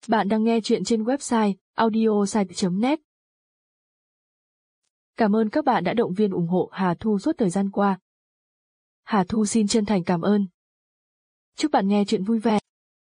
Bạn đang nghe chuyện trên website audiosite.net. Cảm ơn các bạn đã động viên ủng hộ Hà Thu suốt thời gian qua. Hà Thu xin chân thành cảm ơn. Chúc bạn nghe chuyện vui vẻ.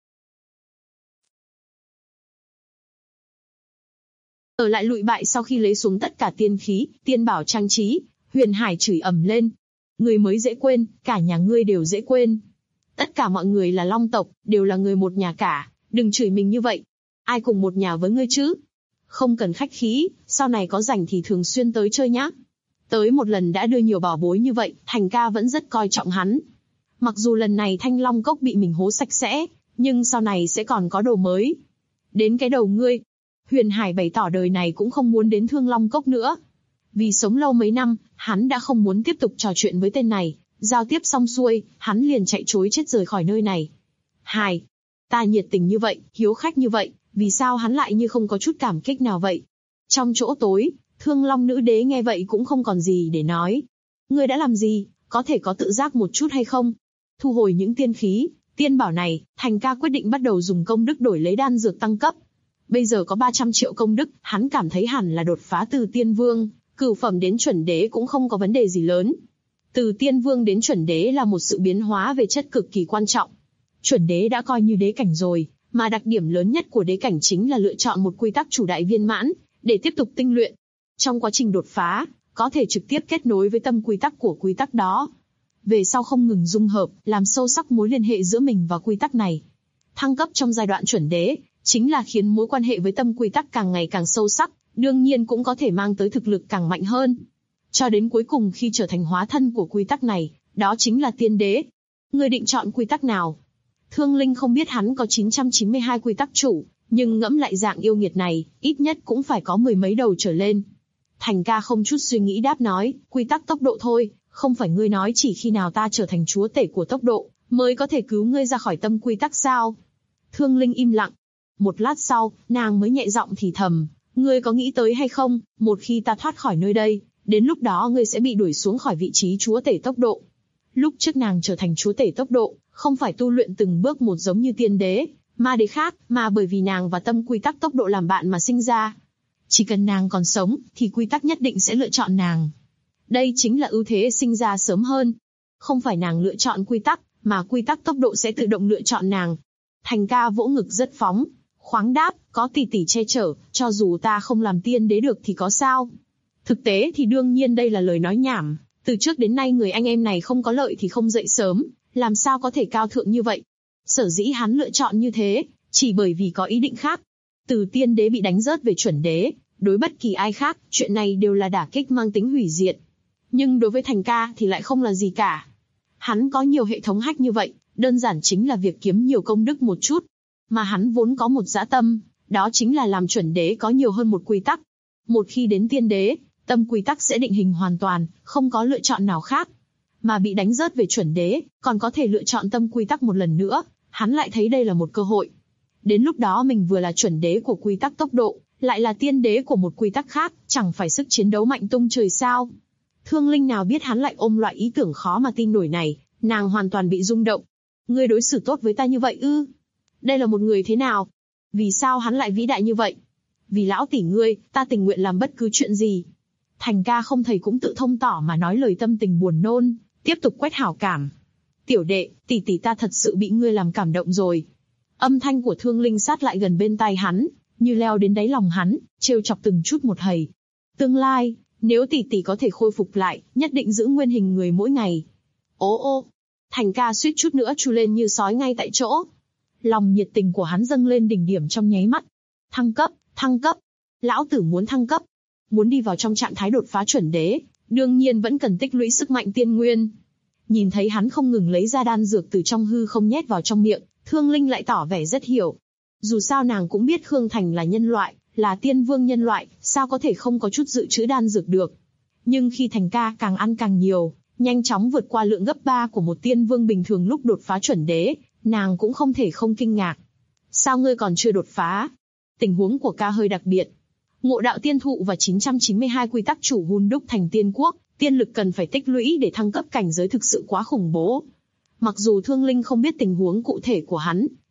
Ở lại lụi bại sau khi lấy xuống tất cả tiên khí, tiên bảo trang trí, Huyền Hải chửi ầm lên. Người mới dễ quên, cả nhà ngươi đều dễ quên. Tất cả mọi người là Long tộc, đều là người một nhà cả, đừng chửi mình như vậy. Ai cùng một nhà với ngươi chứ? Không cần khách khí, sau này có rảnh thì thường xuyên tới chơi nhá. Tới một lần đã đưa nhiều bảo bối như vậy, Thành ca vẫn rất coi trọng hắn. Mặc dù lần này Thanh Long Cốc bị mình hố sạch sẽ, nhưng sau này sẽ còn có đồ mới. Đến cái đầu ngươi. Huyền Hải bày tỏ đời này cũng không muốn đến Thương Long Cốc nữa. Vì sống lâu mấy năm, hắn đã không muốn tiếp tục trò chuyện với tên này. Giao tiếp xong xuôi, hắn liền chạy trối chết rời khỏi nơi này. Hải, ta nhiệt tình như vậy, hiếu khách như vậy, vì sao hắn lại như không có chút cảm kích nào vậy? Trong chỗ tối, Thương Long nữ đế nghe vậy cũng không còn gì để nói. Ngươi đã làm gì, có thể có tự giác một chút hay không? Thu hồi những tiên khí, tiên bảo này, Thành ca quyết định bắt đầu dùng công đức đổi lấy đan dược tăng cấp. Bây giờ có 300 triệu công đức, hắn cảm thấy hẳn là đột phá từ tiên vương, cửu phẩm đến chuẩn đế cũng không có vấn đề gì lớn. Từ tiên vương đến chuẩn đế là một sự biến hóa về chất cực kỳ quan trọng. Chuẩn đế đã coi như đế cảnh rồi, mà đặc điểm lớn nhất của đế cảnh chính là lựa chọn một quy tắc chủ đại viên mãn, để tiếp tục tinh luyện. Trong quá trình đột phá, có thể trực tiếp kết nối với tâm quy tắc của quy tắc đó. Về sau không ngừng dung hợp, làm sâu sắc mối liên hệ giữa mình và quy tắc này. Thăng cấp trong giai đoạn chuẩn đế, chính là khiến mối quan hệ với tâm quy tắc càng ngày càng sâu sắc, đương nhiên cũng có thể mang tới thực lực càng mạnh hơn. Cho đến cuối cùng khi trở thành hóa thân của quy tắc này, đó chính là tiên đế. Ngươi định chọn quy tắc nào? Thương Linh không biết hắn có 992 quy tắc chủ, nhưng ngẫm lại dạng yêu nghiệt này, ít nhất cũng phải có 10 mấy đầu trở lên. Thành ca không chút suy nghĩ đáp nói, quy tắc tốc độ thôi, không phải ngươi nói chỉ khi nào ta trở thành chúa tể của tốc độ, mới có thể cứu ngươi ra khỏi tâm quy tắc sao? Thương Linh im lặng. Một lát sau, nàng mới nhẹ giọng thì thầm, ngươi có nghĩ tới hay không, một khi ta thoát khỏi nơi đây, đến lúc đó ngươi sẽ bị đuổi xuống khỏi vị trí chúa tể tốc độ. Lúc trước nàng trở thành chúa tể tốc độ, không phải tu luyện từng bước một giống như tiên đế, ma đế khác, mà bởi vì nàng và tâm quy tắc tốc độ làm bạn mà sinh ra. Chỉ cần nàng còn sống, thì quy tắc nhất định sẽ lựa chọn nàng. Đây chính là ưu thế sinh ra sớm hơn. Không phải nàng lựa chọn quy tắc, mà quy tắc tốc độ sẽ tự động lựa chọn nàng. Thành ca vỗ ngực rất phóng, khoáng đáp, có tỷ tỷ che chở, cho dù ta không làm tiên đế được thì có sao? Thực tế thì đương nhiên đây là lời nói nhảm, từ trước đến nay người anh em này không có lợi thì không dậy sớm, làm sao có thể cao thượng như vậy? Sở dĩ hắn lựa chọn như thế, chỉ bởi vì có ý định khác. Từ tiên đế bị đánh rớt về chuẩn đế, đối bất kỳ ai khác, chuyện này đều là đả kích mang tính hủy diệt. Nhưng đối với Thành ca thì lại không là gì cả. Hắn có nhiều hệ thống hack như vậy, đơn giản chính là việc kiếm nhiều công đức một chút. Mà hắn vốn có một dã tâm, đó chính là làm chuẩn đế có nhiều hơn một quy tắc. Một khi đến tiên đế, tâm quy tắc sẽ định hình hoàn toàn, không có lựa chọn nào khác. Mà bị đánh rớt về chuẩn đế, còn có thể lựa chọn tâm quy tắc một lần nữa, hắn lại thấy đây là một cơ hội. Đến lúc đó mình vừa là chuẩn đế của quy tắc tốc độ, lại là tiên đế của một quy tắc khác, chẳng phải sức chiến đấu mạnh tung trời sao? Thương Linh nào biết hắn lại ôm loại ý tưởng khó mà tin nổi này, nàng hoàn toàn bị rung động. Ngươi đối xử tốt với ta như vậy ư? Đây là một người thế nào? Vì sao hắn lại vĩ đại như vậy? Vì lão tỷ ngươi, ta tình nguyện làm bất cứ chuyện gì. Thành ca không thầy cũng tự thông tỏ mà nói lời tâm tình buồn nôn, tiếp tục quét hảo cảm. Tiểu đệ, tỷ tỷ ta thật sự bị ngươi làm cảm động rồi. Âm thanh của Thương Linh sát lại gần bên tai hắn, như leo đến đáy lòng hắn, trêu chọc từng chút một hầy. Tương lai, nếu tỷ tỷ có thể khôi phục lại, nhất định giữ nguyên hình người mỗi ngày. Ô ô, Thành ca suýt chút nữa chu lên như sói ngay tại chỗ. Lòng nhiệt tình của hắn dâng lên đỉnh điểm trong nháy mắt. Thăng cấp, thăng cấp. Lão tử muốn thăng cấp. Muốn đi vào trong trạng thái đột phá chuẩn đế, đương nhiên vẫn cần tích lũy sức mạnh tiên nguyên. Nhìn thấy hắn không ngừng lấy ra đan dược từ trong hư không nhét vào trong miệng, Thương Linh lại tỏ vẻ rất hiểu. Dù sao nàng cũng biết Khương Thành là nhân loại, là tiên vương nhân loại, sao có thể không có chút dự trữ đan dược được. Nhưng khi Thành ca càng ăn càng nhiều, nhanh chóng vượt qua lượng gấp 3 của một tiên vương bình thường lúc đột phá chuẩn đế, nàng cũng không thể không kinh ngạc. Sao ngươi còn chưa đột phá? Tình huống của ca hơi đặc biệt. Ngộ đạo tiên thụ và 992 quy tắc chủ hun đúc thành tiên quốc, tiên lực cần phải tích lũy để thăng cấp cảnh giới thực sự quá khủng bố. Mặc dù Thương Linh không biết tình huống cụ thể của hắn,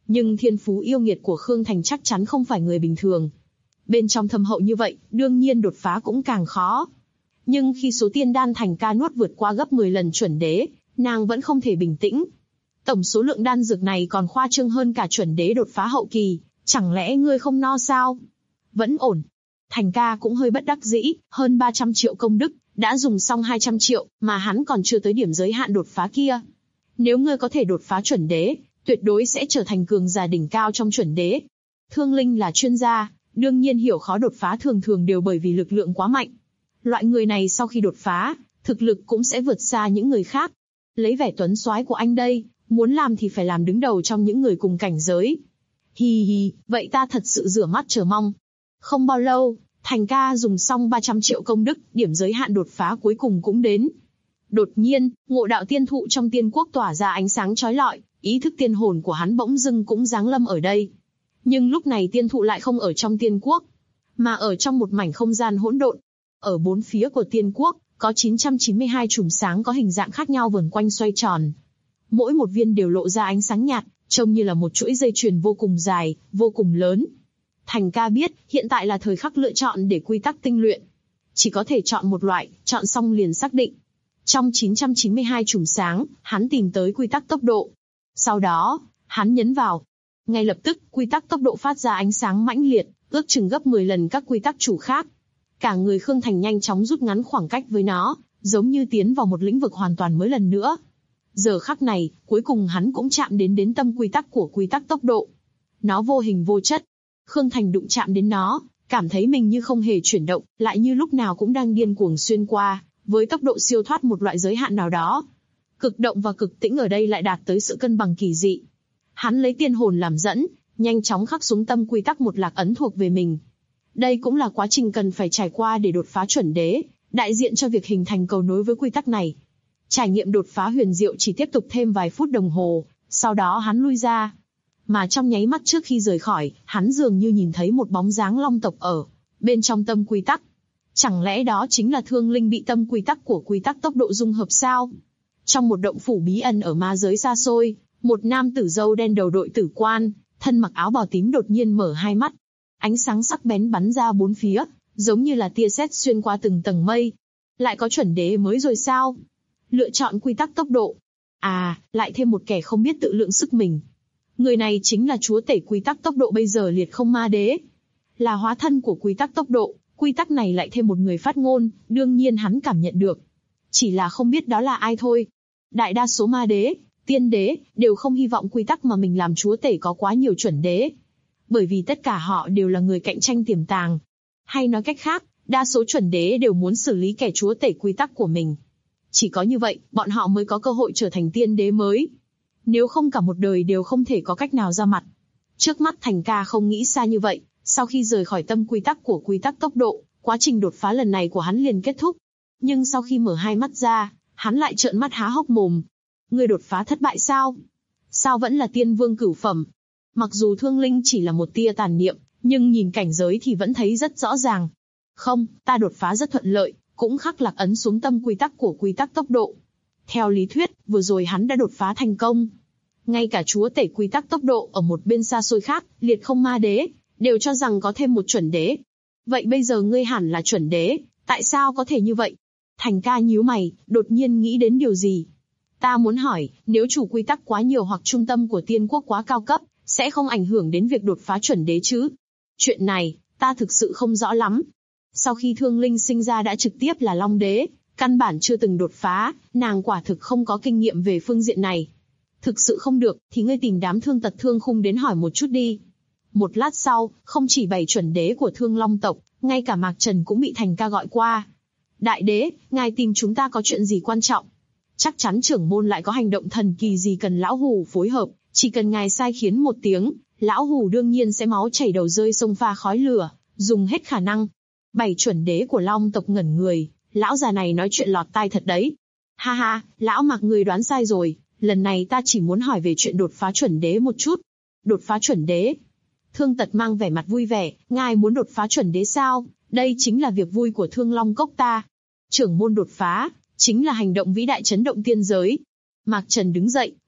Nhưng thiên phú yêu nghiệt của Khương Thành chắc chắn không phải người bình thường. Bên trong thâm hậu như vậy, đương nhiên đột phá cũng càng khó. Nhưng khi số tiên đan Thành ca nuốt vượt qua gấp 10 lần chuẩn đế, nàng vẫn không thể bình tĩnh. Tổng số lượng đan dược này còn khoa trương hơn cả chuẩn đế đột phá hậu kỳ, chẳng lẽ ngươi không no sao? Vẫn ổn. Thành ca cũng hơi bất đắc dĩ, hơn 300 triệu công đức, đã dùng xong 200 triệu, mà hắn còn chưa tới điểm giới hạn đột phá kia. Nếu ngươi có thể đột phá chuẩn đế, tuyệt đối sẽ trở thành cường giả đỉnh cao trong chuẩn đế. Thương Linh là chuyên gia, đương nhiên hiểu khó đột phá thường thường đều bởi vì lực lượng quá mạnh. Loại người này sau khi đột phá, thực lực cũng sẽ vượt xa những người khác. Lấy vẻ tuấn soái của anh đây, muốn làm thì phải làm đứng đầu trong những người cùng cảnh giới. Hi hi, vậy ta thật sự rửa mắt chờ mong. Không bao lâu, Thành ca dùng xong 300 triệu công đức, điểm giới hạn đột phá cuối cùng cũng đến. Đột nhiên, ngộ đạo tiên thụ trong tiên quốc tỏa ra ánh sáng chói lọi, ý thức tiên hồn của hắn bỗng dưng cũng giáng lâm ở đây. Nhưng lúc này tiên thụ lại không ở trong tiên quốc, mà ở trong một mảnh không gian hỗn độn. Ở bốn phía của tiên quốc, có 992 chùm sáng có hình dạng khác nhau vờn quanh xoay tròn. Mỗi một viên đều lộ ra ánh sáng nhạt, trông như là một chuỗi dây chuyền vô cùng dài, vô cùng lớn. Thành ca biết, hiện tại là thời khắc lựa chọn để quy tắc tinh luyện. Chỉ có thể chọn một loại, chọn xong liền xác định. Trong 992 chùm sáng, hắn tìm tới quy tắc tốc độ. Sau đó, hắn nhấn vào. Ngay lập tức, quy tắc tốc độ phát ra ánh sáng mãnh liệt, ước chừng gấp 10 lần các quy tắc chủ khác. Cả người Khương Thành nhanh chóng rút ngắn khoảng cách với nó, giống như tiến vào một lĩnh vực hoàn toàn mới lần nữa. Giờ khắc này, cuối cùng hắn cũng chạm đến tâm quy tắc của quy tắc tốc độ. Nó vô hình vô chất. Khương Thành đụng chạm đến nó, cảm thấy mình như không hề chuyển động, lại như lúc nào cũng đang điên cuồng xuyên qua, với tốc độ siêu thoát một loại giới hạn nào đó. Cực động và cực tĩnh ở đây lại đạt tới sự cân bằng kỳ dị. Hắn lấy tiên hồn làm dẫn, nhanh chóng khắc xuống tâm quy tắc một lạc ấn thuộc về mình. Đây cũng là quá trình cần phải trải qua để đột phá chuẩn đế, đại diện cho việc hình thành cầu nối với quy tắc này. Trải nghiệm đột phá huyền diệu chỉ tiếp tục thêm vài phút đồng hồ, sau đó hắn lui ra. Mà trong nháy mắt trước khi rời khỏi, hắn dường như nhìn thấy một bóng dáng long tộc ở bên trong tâm quy tắc. Chẳng lẽ đó chính là Thương Linh bị tâm quy tắc của quy tắc tốc độ dung hợp sao? Trong một động phủ bí ẩn ở ma giới xa xôi, một nam tử râu đen đầu đội tử quan, thân mặc áo bào tím đột nhiên mở hai mắt. Ánh sáng sắc bén bắn ra bốn phía, giống như là tia sét xuyên qua từng tầng mây. Lại có chuẩn đế mới rồi sao? Lựa chọn quy tắc tốc độ. À, lại thêm một kẻ không biết tự lượng sức mình. Người này chính là chúa tể quy tắc tốc độ bây giờ liệt không ma đế. Là hóa thân của quy tắc tốc độ, quy tắc này lại thêm một người phát ngôn, đương nhiên hắn cảm nhận được. Chỉ là không biết đó là ai thôi. Đại đa số ma đế, tiên đế, đều không hy vọng quy tắc mà mình làm chúa tể có quá nhiều chuẩn đế. Bởi vì tất cả họ đều là người cạnh tranh tiềm tàng. Hay nói cách khác, đa số chuẩn đế đều muốn xử lý kẻ chúa tể quy tắc của mình. Chỉ có như vậy, bọn họ mới có cơ hội trở thành tiên đế mới. Nếu không cả một đời đều không thể có cách nào ra mặt. Trước mắt Thành ca không nghĩ xa như vậy, sau khi rời khỏi tâm quy tắc của quy tắc tốc độ, quá trình đột phá lần này của hắn liền kết thúc. Nhưng sau khi mở hai mắt ra, hắn lại trợn mắt há hốc mồm. Ngươi đột phá thất bại sao? Sao vẫn là tiên vương cửu phẩm? Mặc dù Thương Linh chỉ là một tia tàn niệm, nhưng nhìn cảnh giới thì vẫn thấy rất rõ ràng. Không, ta đột phá rất thuận lợi, cũng khắc lạc ấn xuống tâm quy tắc của quy tắc tốc độ. Theo lý thuyết, vừa rồi hắn đã đột phá thành công. Ngay cả chúa tể quy tắc tốc độ ở một bên xa xôi khác, liệt không ma đế, đều cho rằng có thêm một chuẩn đế. Vậy bây giờ ngươi hẳn là chuẩn đế, tại sao có thể như vậy? Thành ca nhíu mày, đột nhiên nghĩ đến điều gì. Ta muốn hỏi, nếu chủ quy tắc quá nhiều hoặc trung tâm của tiên quốc quá cao cấp, sẽ không ảnh hưởng đến việc đột phá chuẩn đế chứ? Chuyện này, ta thực sự không rõ lắm. Sau khi Thương Linh sinh ra đã trực tiếp là Long Đế, căn bản chưa từng đột phá, nàng quả thực không có kinh nghiệm về phương diện này. Thực sự không được, thì ngươi tìm đám thương tật thương khung đến hỏi một chút đi. Một lát sau, không chỉ 7 chuẩn đế của Thương Long tộc, ngay cả Mạc Trần cũng bị Thành ca gọi qua. Đại đế, ngài tìm chúng ta có chuyện gì quan trọng? Chắc chắn trưởng môn lại có hành động thần kỳ gì cần lão hù phối hợp, chỉ cần ngài sai khiến một tiếng, lão hù đương nhiên sẽ máu chảy đầu rơi sông pha khói lửa, dùng hết khả năng. 7 chuẩn đế của Long tộc ngẩn người, lão già này nói chuyện lọt tai thật đấy. Ha ha, lão Mạc người đoán sai rồi, lần này ta chỉ muốn hỏi về chuyện đột phá chuẩn đế một chút. Đột phá chuẩn đế? Thương Tật mang vẻ mặt vui vẻ, ngài muốn đột phá chuẩn đế sao? Đây chính là việc vui của Thương Long cốc ta. Trưởng môn đột phá, chính là hành động vĩ đại chấn động tiên giới. Mạc Trần đứng dậy,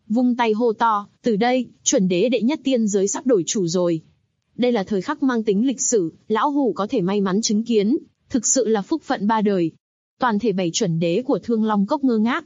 vung tay hô to, từ đây, chuẩn đế đệ nhất tiên giới sắp đổi chủ rồi. Đây là thời khắc mang tính lịch sử, lão hủ có thể may mắn chứng kiến, thực sự là phúc phận 3 đời. Toàn thể 7 chuẩn đế của Thương Long Cốc ngơ ngác.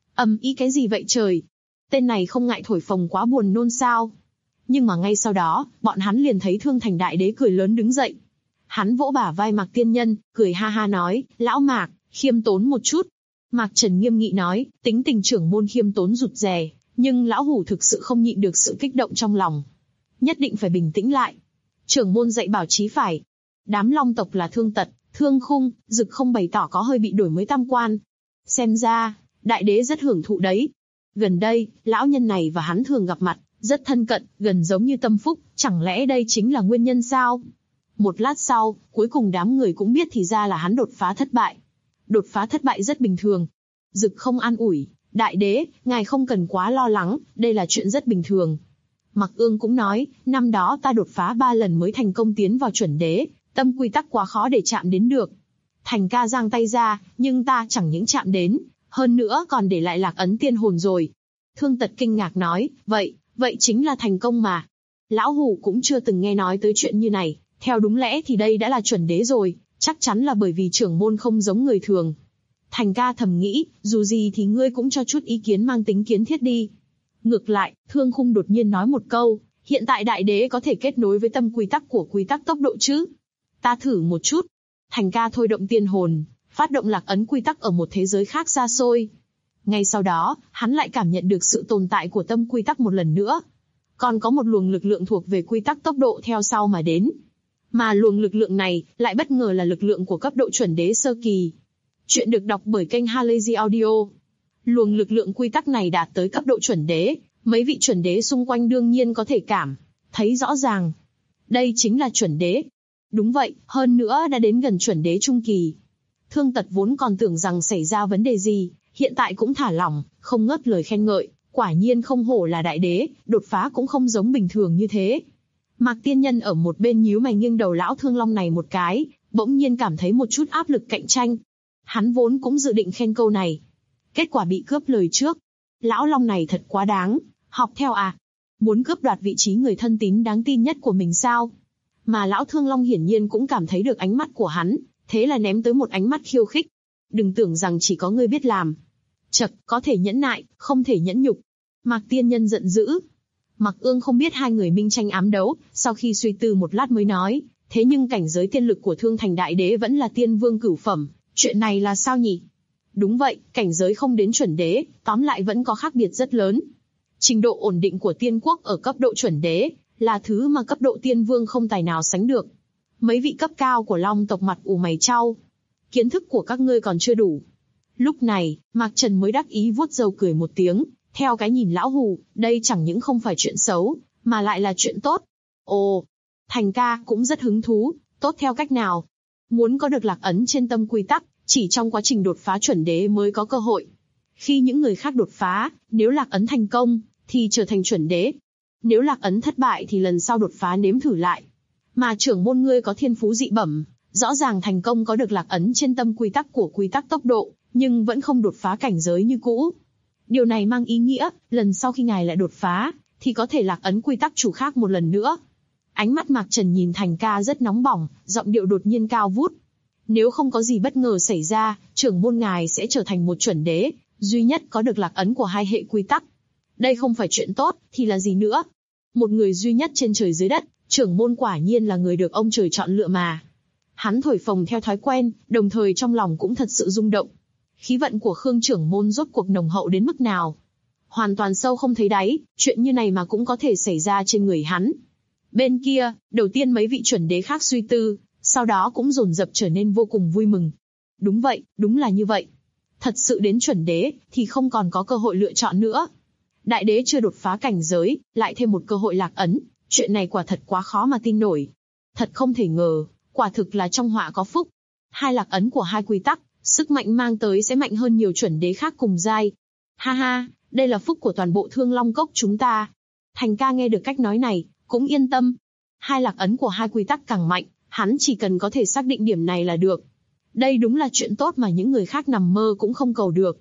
Ý cái gì vậy trời? Tên này không ngại thổi phồng quá buồn nôn sao? Nhưng mà ngay sau đó, bọn hắn liền thấy Thương Thành Đại Đế cười lớn đứng dậy. Hắn vỗ bả vai Mạc Tiên Nhân, cười ha ha nói, lão Mạc, khiêm tốn một chút. Mạc Trần nghiêm nghị nói, tính tình trưởng môn khiêm tốn rụt rè, nhưng lão hủ thực sự không nhịn được sự kích động trong lòng. Nhất định phải bình tĩnh lại. Trưởng môn dạy bảo chí phải. Đám long tộc là Thương Tật, Thương Khung, Dực Không bày tỏ có hơi bị đổi mới tam quan. Xem ra, Đại Đế rất hưởng thụ đấy. Gần đây, lão nhân này và hắn thường gặp mặt, rất thân cận, gần giống như tâm phúc, chẳng lẽ đây chính là nguyên nhân sao? Một lát sau, cuối cùng đám người cũng biết thì ra là hắn đột phá thất bại. Đột phá thất bại rất bình thường. Dực Không an ủi, Đại Đế, ngài không cần quá lo lắng, đây là chuyện rất bình thường. Mặc Ương cũng nói, năm đó ta đột phá 3 lần mới thành công tiến vào chuẩn đế, tâm quy tắc quá khó để chạm đến được. Thành ca giang tay ra, nhưng ta chẳng những chạm đến, hơn nữa còn để lại lạc ấn tiên hồn rồi. Thương Tật kinh ngạc nói, vậy chính là thành công mà. Lão hủ cũng chưa từng nghe nói tới chuyện như này, theo đúng lẽ thì đây đã là chuẩn đế rồi, chắc chắn là bởi vì trưởng môn không giống người thường. Thành ca thầm nghĩ, dù gì thì ngươi cũng cho chút ý kiến mang tính kiến thiết đi. Ngược lại, Thương Khung đột nhiên nói một câu, hiện tại Đại Đế có thể kết nối với tâm quy tắc của quy tắc tốc độ chứ? Ta thử một chút. Thành ca thôi động tiên hồn, phát động lạc ấn quy tắc ở một thế giới khác xa xôi. Ngay sau đó, hắn lại cảm nhận được sự tồn tại của tâm quy tắc một lần nữa. Còn có một luồng lực lượng thuộc về quy tắc tốc độ theo sau mà đến. Mà luồng lực lượng này, lại bất ngờ là lực lượng của cấp độ chuẩn đế sơ kỳ. Chuyện được đọc bởi kênh Halazy Audio. Luồng lực lượng quy tắc này đạt tới cấp độ chuẩn đế, mấy vị chuẩn đế xung quanh đương nhiên có thể thấy rõ ràng. Đây chính là chuẩn đế. Đúng vậy, hơn nữa đã đến gần chuẩn đế trung kỳ. Thương Tật vốn còn tưởng rằng xảy ra vấn đề gì, hiện tại cũng thả lỏng, không ngớt lời khen ngợi, quả nhiên không hổ là Đại Đế, đột phá cũng không giống bình thường như thế. Mạc Tiên Nhân ở một bên nhíu mày nghiêng đầu lão Thương Long này một cái, bỗng nhiên cảm thấy một chút áp lực cạnh tranh. Hắn vốn cũng dự định khen câu này. Kết quả bị cướp lời trước. Lão Long này thật quá đáng, học theo à? Muốn cướp đoạt vị trí người thân tín đáng tin nhất của mình sao? Mà lão Thương Long hiển nhiên cũng cảm thấy được ánh mắt của hắn, thế là ném tới một ánh mắt khiêu khích. Đừng tưởng rằng chỉ có ngươi biết làm. Chậc, có thể nhẫn nại, không thể nhẫn nhục. Mạc Tiên Nhân giận dữ. Mặc Ương không biết hai người minh tranh ám đấu, sau khi suy tư một lát mới nói, thế nhưng cảnh giới tiên lực của Thương Thành Đại Đế vẫn là tiên vương cửu phẩm, chuyện này là sao nhỉ? Đúng vậy, cảnh giới không đến chuẩn đế, tóm lại vẫn có khác biệt rất lớn. Trình độ ổn định của tiên quốc ở cấp độ chuẩn đế, là thứ mà cấp độ tiên vương không tài nào sánh được. Mấy vị cấp cao của Long tộc mặt ủ mày chau. Kiến thức của các ngươi còn chưa đủ. Lúc này, Mạc Trần mới đắc ý vuốt râu cười một tiếng, theo cái nhìn lão hù, đây chẳng những không phải chuyện xấu, mà lại là chuyện tốt. Ồ, Thành ca cũng rất hứng thú, tốt theo cách nào? Muốn có được lạc ấn trên tâm quy tắc, chỉ trong quá trình đột phá chuẩn đế mới có cơ hội. Khi những người khác đột phá, nếu lạc ấn thành công, thì trở thành chuẩn đế. Nếu lạc ấn thất bại thì lần sau đột phá nếm thử lại. Mà trưởng môn ngươi có thiên phú dị bẩm, rõ ràng thành công có được lạc ấn trên tâm quy tắc của quy tắc tốc độ, nhưng vẫn không đột phá cảnh giới như cũ. Điều này mang ý nghĩa, lần sau khi ngài lại đột phá, thì có thể lạc ấn quy tắc chủ khác một lần nữa. Ánh mắt Mạc Trần nhìn Thành ca rất nóng bỏng, giọng điệu đột nhiên cao vút. Nếu không có gì bất ngờ xảy ra, trưởng môn ngài sẽ trở thành một chuẩn đế, duy nhất có được lạc ấn của hai hệ quy tắc. Đây không phải chuyện tốt, thì là gì nữa? Một người duy nhất trên trời dưới đất, trưởng môn quả nhiên là người được ông trời chọn lựa mà. Hắn thổi phồng theo thói quen, đồng thời trong lòng cũng thật sự rung động. Khí vận của Khương trưởng môn rốt cuộc nồng hậu đến mức nào? Hoàn toàn sâu không thấy đáy, chuyện như này mà cũng có thể xảy ra trên người hắn. Bên kia, đầu tiên mấy vị chuẩn đế khác suy tư, sau đó cũng dồn dập trở nên vô cùng vui mừng. Đúng vậy, đúng là như vậy. Thật sự đến chuẩn đế, thì không còn có cơ hội lựa chọn nữa. Đại đế chưa đột phá cảnh giới, lại thêm một cơ hội lạc ấn, chuyện này quả thật quá khó mà tin nổi. Thật không thể ngờ, quả thực là trong họa có phúc. Hai lạc ấn của hai quy tắc, sức mạnh mang tới sẽ mạnh hơn nhiều chuẩn đế khác cùng giai. Ha ha, đây là phúc của toàn bộ Thương Long Cốc chúng ta. Thành ca nghe được cách nói này, cũng yên tâm. Hai lạc ấn của hai quy tắc càng mạnh, hắn chỉ cần có thể xác định điểm này là được. Đây đúng là chuyện tốt mà những người khác nằm mơ cũng không cầu được.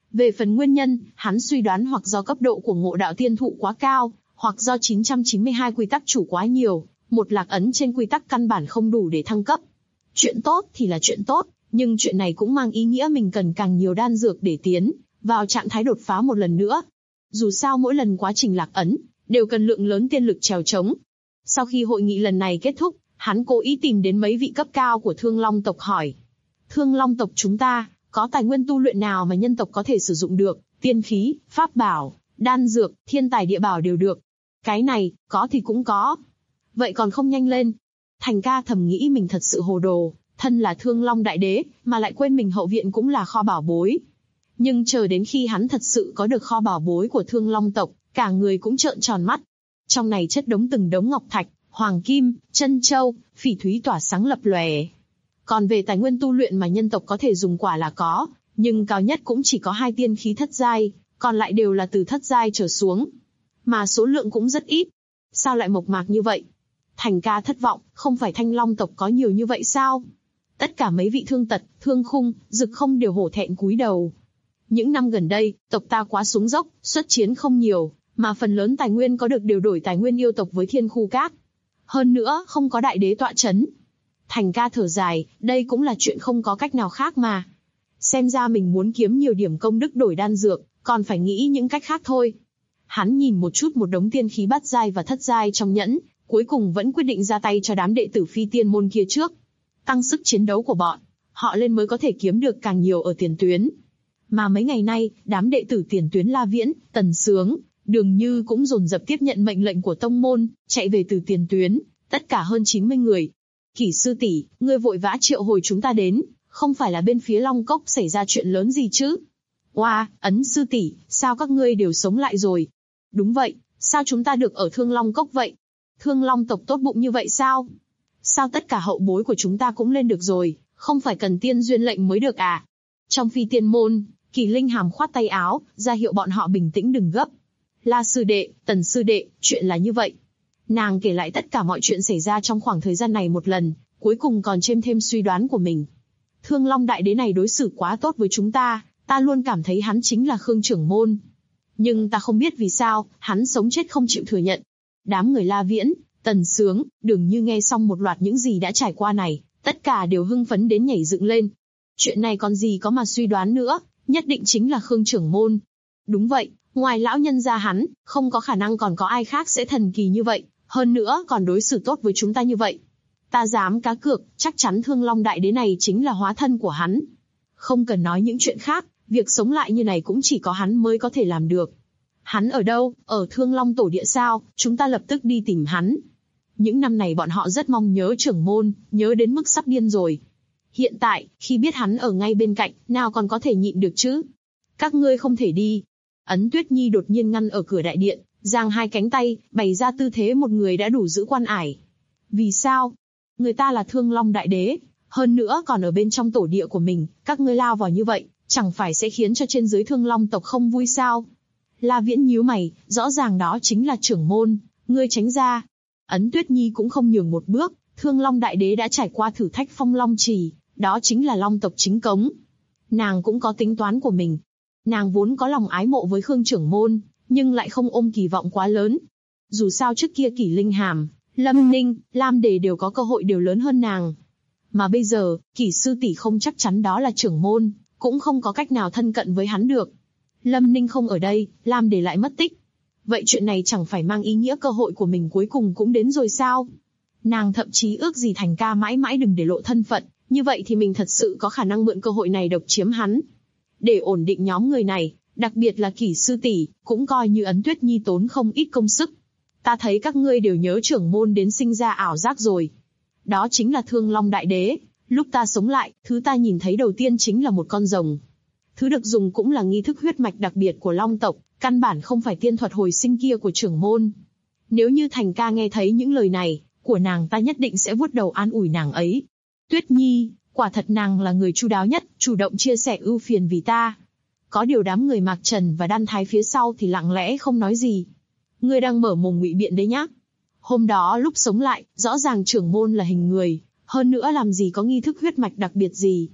Về phần nguyên nhân, hắn suy đoán hoặc do cấp độ của ngộ đạo tiên thụ quá cao, hoặc do 992 quy tắc chủ quá nhiều, một lạc ấn trên quy tắc căn bản không đủ để thăng cấp. Chuyện tốt thì là chuyện tốt, nhưng chuyện này cũng mang ý nghĩa mình cần càng nhiều đan dược để tiến vào trạng thái đột phá một lần nữa. Dù sao mỗi lần quá trình lạc ấn, đều cần lượng lớn tiên lực trèo trống. Sau khi hội nghị lần này kết thúc, hắn cố ý tìm đến mấy vị cấp cao của Thương Long tộc hỏi. Thương Long tộc chúng ta, có tài nguyên tu luyện nào mà nhân tộc có thể sử dụng được, tiên khí, pháp bảo, đan dược, thiên tài địa bảo đều được. Cái này, có thì cũng có. Vậy còn không nhanh lên. Thành ca thầm nghĩ mình thật sự hồ đồ, thân là Thương Long đại đế, mà lại quên mình hậu viện cũng là kho bảo bối. Nhưng chờ đến khi hắn thật sự có được kho bảo bối của Thương Long tộc, cả người cũng trợn tròn mắt. Trong này chất đống từng đống ngọc thạch, hoàng kim, chân châu, phỉ thúy tỏa sáng lập lòe. Còn về tài nguyên tu luyện mà nhân tộc có thể dùng quả là có, nhưng cao nhất cũng chỉ có 2 tiên khí thất giai, còn lại đều là từ thất giai trở xuống. Mà số lượng cũng rất ít. Sao lại mộc mạc như vậy? Thành ca thất vọng, không phải Thanh Long tộc có nhiều như vậy sao? Tất cả mấy vị Thương Tật, Thương Khung, Dực Không đều hổ thẹn cúi đầu. Những năm gần đây, tộc ta quá xuống dốc, xuất chiến không nhiều, mà phần lớn tài nguyên có được đều đổi tài nguyên yêu tộc với Thiên Khu Các. Hơn nữa, không có đại đế tọa chấn. Thành ca thở dài, đây cũng là chuyện không có cách nào khác mà. Xem ra mình muốn kiếm nhiều điểm công đức đổi đan dược, còn phải nghĩ những cách khác thôi. Hắn nhìn một chút một đống tiên khí bát giai và thất giai trong nhẫn, cuối cùng vẫn quyết định ra tay cho đám đệ tử phi tiên môn kia trước. Tăng sức chiến đấu của bọn họ lên mới có thể kiếm được càng nhiều ở tiền tuyến. Mà mấy ngày nay, đám đệ tử tiền tuyến La Viễn, Tần Sướng, Đường Như cũng dồn dập tiếp nhận mệnh lệnh của tông môn, chạy về từ tiền tuyến, tất cả hơn 90 người. Kỷ sư tỷ, ngươi vội vã triệu hồi chúng ta đến, không phải là bên phía Long Cốc xảy ra chuyện lớn gì chứ? Oa, Ấn sư tỷ, sao các ngươi đều sống lại rồi? Đúng vậy, sao chúng ta được ở Thương Long Cốc vậy? Thương Long tộc tốt bụng như vậy sao? Sao tất cả hậu bối của chúng ta cũng lên được rồi, không phải cần tiên duyên lệnh mới được à? Trong phi tiên môn, Kỳ Linh Hàm khoát tay áo, ra hiệu bọn họ bình tĩnh đừng gấp. La sư đệ, Tần sư đệ, chuyện là như vậy. Nàng kể lại tất cả mọi chuyện xảy ra trong khoảng thời gian này một lần, cuối cùng còn chêm thêm suy đoán của mình. Thương Long đại đế này đối xử quá tốt với chúng ta luôn cảm thấy hắn chính là Khương trưởng môn. Nhưng ta không biết vì sao, hắn sống chết không chịu thừa nhận. Đám người La Viễn, Tần Sướng, Đường Như nghe xong một loạt những gì đã trải qua này, tất cả đều hưng phấn đến nhảy dựng lên. Chuyện này còn gì có mà suy đoán nữa, nhất định chính là Khương trưởng môn. Đúng vậy, ngoài lão nhân gia hắn, không có khả năng còn có ai khác sẽ thần kỳ như vậy, hơn nữa còn đối xử tốt với chúng ta như vậy. Ta dám cá cược, chắc chắn Thương Long đại đế này chính là hóa thân của hắn. Không cần nói những chuyện khác, việc sống lại như này cũng chỉ có hắn mới có thể làm được. Hắn ở đâu, ở Thương Long tổ địa sao, chúng ta lập tức đi tìm hắn. Những năm này bọn họ rất mong nhớ trưởng môn, nhớ đến mức sắp điên rồi. Hiện tại, khi biết hắn ở ngay bên cạnh, nào còn có thể nhịn được chứ? Các ngươi không thể đi. Ấn Tuyết Nhi đột nhiên ngăn ở cửa đại điện, giang hai cánh tay, bày ra tư thế một người đã đủ giữ quan ải. Vì sao? Người ta là Thương Long đại đế, hơn nữa còn ở bên trong tổ địa của mình, các ngươi lao vào như vậy, chẳng phải sẽ khiến cho trên dưới Thương Long tộc không vui sao? La Viễn nhíu mày, rõ ràng đó chính là trưởng môn, ngươi tránh ra. Ấn Tuyết Nhi cũng không nhường một bước, Thương Long đại đế đã trải qua thử thách Phong Long Trì, đó chính là Long tộc chính cống. Nàng cũng có tính toán của mình. Nàng vốn có lòng ái mộ với Khương trưởng môn, nhưng lại không ôm kỳ vọng quá lớn. Dù sao trước kia Kỷ Linh Hàm, Lâm Ninh, Lam Đề đều có cơ hội đều lớn hơn nàng. Mà bây giờ, Kỷ sư tỷ không chắc chắn đó là trưởng môn, cũng không có cách nào thân cận với hắn được. Lâm Ninh không ở đây, Lam Đề lại mất tích. Vậy chuyện này chẳng phải mang ý nghĩa cơ hội của mình cuối cùng cũng đến rồi sao? Nàng thậm chí ước gì Thành ca mãi mãi đừng để lộ thân phận, như vậy thì mình thật sự có khả năng mượn cơ hội này độc chiếm hắn. Để ổn định nhóm người này, đặc biệt là Kỷ sư tỷ, cũng coi như Ấn Tuyết Nhi tốn không ít công sức. Ta thấy các ngươi đều nhớ trưởng môn đến sinh ra ảo giác rồi. Đó chính là Thương Long đại đế, lúc ta sống lại, thứ ta nhìn thấy đầu tiên chính là một con rồng. Thứ được dùng cũng là nghi thức huyết mạch đặc biệt của Long tộc, căn bản không phải tiên thuật hồi sinh kia của trưởng môn. Nếu như Thành ca nghe thấy những lời này của nàng, ta nhất định sẽ vuốt đầu an ủi nàng ấy. Tuyết Nhi, quả thật nàng là người chu đáo nhất, chủ động chia sẻ ưu phiền vì ta. Có điều đám người Mạc Trần và Đan Thái phía sau thì lặng lẽ không nói gì. Ngươi đang mở mồm ngụy biện đấy nhá. Hôm đó lúc sống lại, rõ ràng trưởng môn là hình người, hơn nữa làm gì có nghi thức huyết mạch đặc biệt gì.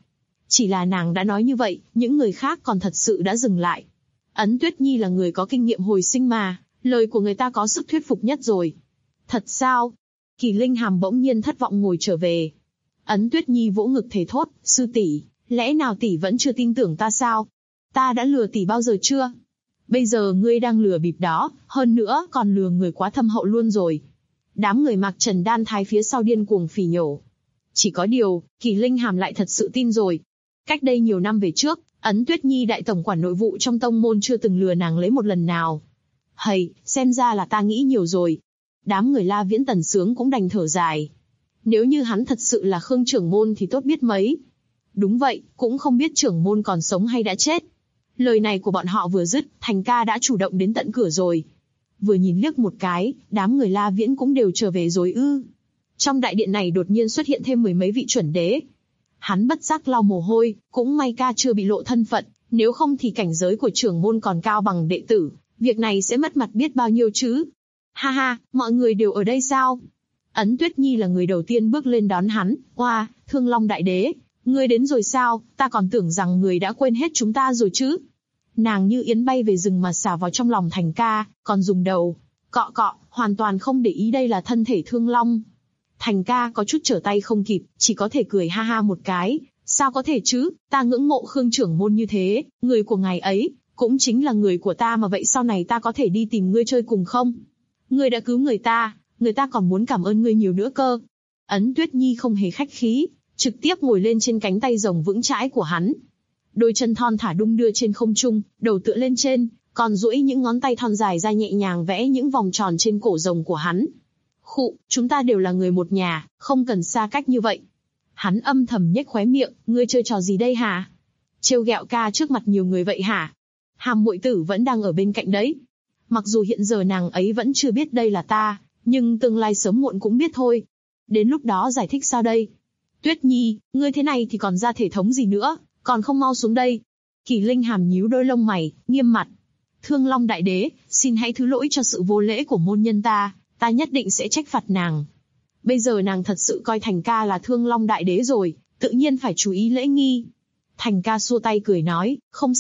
Chỉ là nàng đã nói như vậy, những người khác còn thật sự đã dừng lại. Ấn Tuyết Nhi là người có kinh nghiệm hồi sinh mà, lời của người ta có sức thuyết phục nhất rồi. Thật sao? Kỳ Linh Hàm bỗng nhiên thất vọng ngồi trở về. Ấn Tuyết Nhi vỗ ngực thề thốt, sư tỷ, lẽ nào tỷ vẫn chưa tin tưởng ta sao? Ta đã lừa tỷ bao giờ chưa? Bây giờ ngươi đang lừa bịp đó, hơn nữa còn lừa người quá thâm hậu luôn rồi. Đám người Mạc Trần Đan Thái phía sau điên cuồng phỉ nhổ. Chỉ có điều, Kỳ Linh Hàm lại thật sự tin rồi. Cách đây nhiều năm về trước, Ấn Tuyết Nhi đại tổng quản nội vụ trong tông môn chưa từng lừa nàng lấy một lần nào. Hầy, xem ra là ta nghĩ nhiều rồi. Đám người La Viễn Tần Sướng cũng đành thở dài. Nếu như hắn thật sự là Khương trưởng môn thì tốt biết mấy. Đúng vậy, cũng không biết trưởng môn còn sống hay đã chết. Lời này của bọn họ vừa dứt, Thành ca đã chủ động đến tận cửa rồi. Vừa nhìn liếc một cái, đám người La Viễn cũng đều trở về rồi ư. Trong đại điện này đột nhiên xuất hiện thêm mười mấy vị chuẩn đế. Hắn bất giác lau mồ hôi, cũng may ca chưa bị lộ thân phận, nếu không thì cảnh giới của trưởng môn còn cao bằng đệ tử, việc này sẽ mất mặt biết bao nhiêu chứ. Ha ha, mọi người đều ở đây sao? Ấn Tuyết Nhi là người đầu tiên bước lên đón hắn. Oa, Thương Long đại đế, ngươi đến rồi sao? Ta còn tưởng rằng người đã quên hết chúng ta rồi chứ. Nàng như yến bay về rừng mà xả vào trong lòng Thành ca, còn dùng đầu cọ cọ, hoàn toàn không để ý đây là thân thể Thương Long. Thành ca có chút trở tay không kịp, chỉ có thể cười ha ha một cái. Sao có thể chứ, ta ngưỡng mộ Khương trưởng môn như thế, người của ngài ấy, cũng chính là người của ta mà, vậy sau này ta có thể đi tìm ngươi chơi cùng không? Ngươi đã cứu người ta còn muốn cảm ơn ngươi nhiều nữa cơ. Ấn Tuyết Nhi không hề khách khí, trực tiếp ngồi lên trên cánh tay rồng vững chãi của hắn. Đôi chân thon thả đung đưa trên không trung, đầu tựa lên trên, còn duỗi những ngón tay thon dài ra nhẹ nhàng vẽ những vòng tròn trên cổ rồng của hắn. Khụ, chúng ta đều là người một nhà, không cần xa cách như vậy. Hắn âm thầm nhếch khóe miệng, ngươi chơi trò gì đây hả? Trêu ghẹo ca trước mặt nhiều người vậy hả? Hàm muội tử vẫn đang ở bên cạnh đấy. Mặc dù hiện giờ nàng ấy vẫn chưa biết đây là ta, nhưng tương lai sớm muộn cũng biết thôi. Đến lúc đó giải thích sao đây? Tuyết Nhi, ngươi thế này thì còn ra thể thống gì nữa, còn không mau xuống đây. Kỳ Linh Hàm nhíu đôi lông mày, nghiêm mặt. Thương Long đại đế, xin hãy thứ lỗi cho sự vô lễ của môn nhân ta nhất định sẽ trách phạt nàng. Bây giờ nàng thật sự coi Thành ca là Thương Long đại đế rồi, tự nhiên phải chú ý lễ nghi. Thành ca xua tay cười nói, không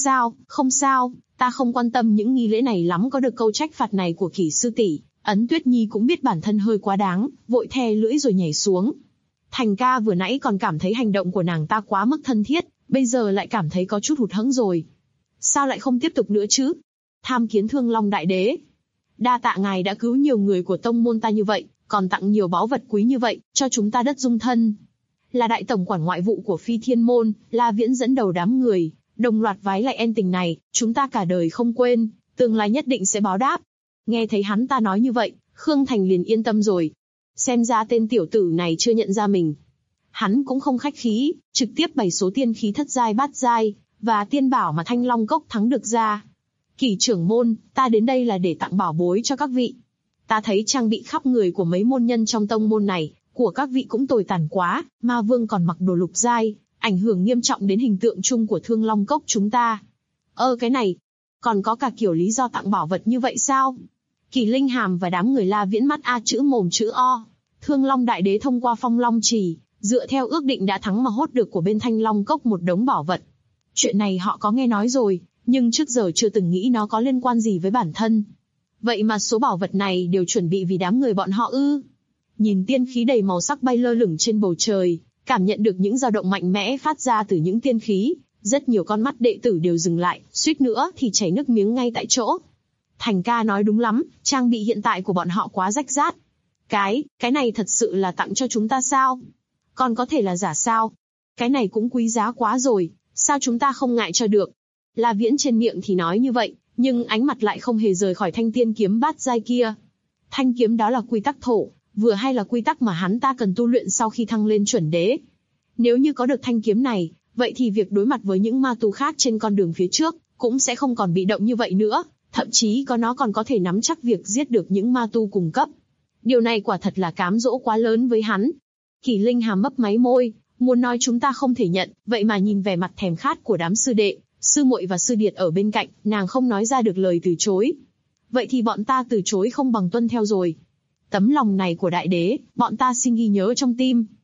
sao, ta không quan tâm những nghi lễ này lắm. Có được câu trách phạt này của Kỳ sư tỷ, Ấn Tuyết Nhi cũng biết bản thân hơi quá đáng, vội the lưỡi rồi nhảy xuống. Thành ca vừa nãy còn cảm thấy hành động của nàng ta quá mức thân thiết, bây giờ lại cảm thấy có chút hụt hẫng rồi. Sao lại không tiếp tục nữa chứ? Tham kiến Thương Long đại đế. Đa tạ ngài đã cứu nhiều người của tông môn ta như vậy, còn tặng nhiều báu vật quý như vậy, cho chúng ta đất dung thân. Là đại tổng quản ngoại vụ của Phi Thiên môn, La Viễn dẫn đầu đám người, đồng loạt vái lại ân tình này, chúng ta cả đời không quên, tương lai nhất định sẽ báo đáp. Nghe thấy hắn ta nói như vậy, Khương Thành liền yên tâm rồi. Xem ra tên tiểu tử này chưa nhận ra mình. Hắn cũng không khách khí, trực tiếp bày số tiên khí thất giai bát giai, và tiên bảo mà Thanh Long Cốc thắng được ra. Kỳ trưởng môn, ta đến đây là để tặng bảo bối cho các vị. Ta thấy trang bị khắp người của mấy môn nhân trong tông môn này, của các vị cũng tồi tàn quá, ma vương còn mặc đồ lục giai, ảnh hưởng nghiêm trọng đến hình tượng chung của Thương Long Cốc chúng ta. Cái này, còn có cả kiểu lý do tặng bảo vật như vậy sao? Kỳ Linh Hàm và đám người La Viễn mắt A chữ mồm chữ O. Thương Long đại đế thông qua Phong Long Trì, dựa theo ước định đã thắng mà hốt được của bên Thanh Long Cốc một đống bảo vật. Chuyện này họ có nghe nói rồi, nhưng trước giờ chưa từng nghĩ nó có liên quan gì với bản thân. Vậy mà số bảo vật này đều chuẩn bị vì đám người bọn họ ư? Nhìn tiên khí đầy màu sắc bay lơ lửng trên bầu trời, cảm nhận được những dao động mạnh mẽ phát ra từ những tiên khí, rất nhiều con mắt đệ tử đều dừng lại, suýt nữa thì chảy nước miếng ngay tại chỗ. Thành ca nói đúng lắm, trang bị hiện tại của bọn họ quá rách rát. Cái này thật sự là tặng cho chúng ta sao? Còn có thể là giả sao? Cái này cũng quý giá quá rồi, sao chúng ta không ngại cho được? La Viễn trên miệng thì nói như vậy, nhưng ánh mặt lại không hề rời khỏi thanh tiên kiếm bát giai kia. Thanh kiếm đó là quy tắc thổ, vừa hay là quy tắc mà hắn ta cần tu luyện sau khi thăng lên chuẩn đế. Nếu như có được thanh kiếm này, vậy thì việc đối mặt với những ma tu khác trên con đường phía trước, cũng sẽ không còn bị động như vậy nữa, thậm chí có nó còn có thể nắm chắc việc giết được những ma tu cùng cấp. Điều này quả thật là cám dỗ quá lớn với hắn. Kỳ Linh Hàm mấp máy môi, muốn nói chúng ta không thể nhận, vậy mà nhìn vẻ mặt thèm khát của đám sư đệ, sư muội và sư điệt ở bên cạnh, nàng không nói ra được lời từ chối. Vậy thì bọn ta từ chối không bằng tuân theo rồi. Tấm lòng này của đại đế, bọn ta xin ghi nhớ trong tim.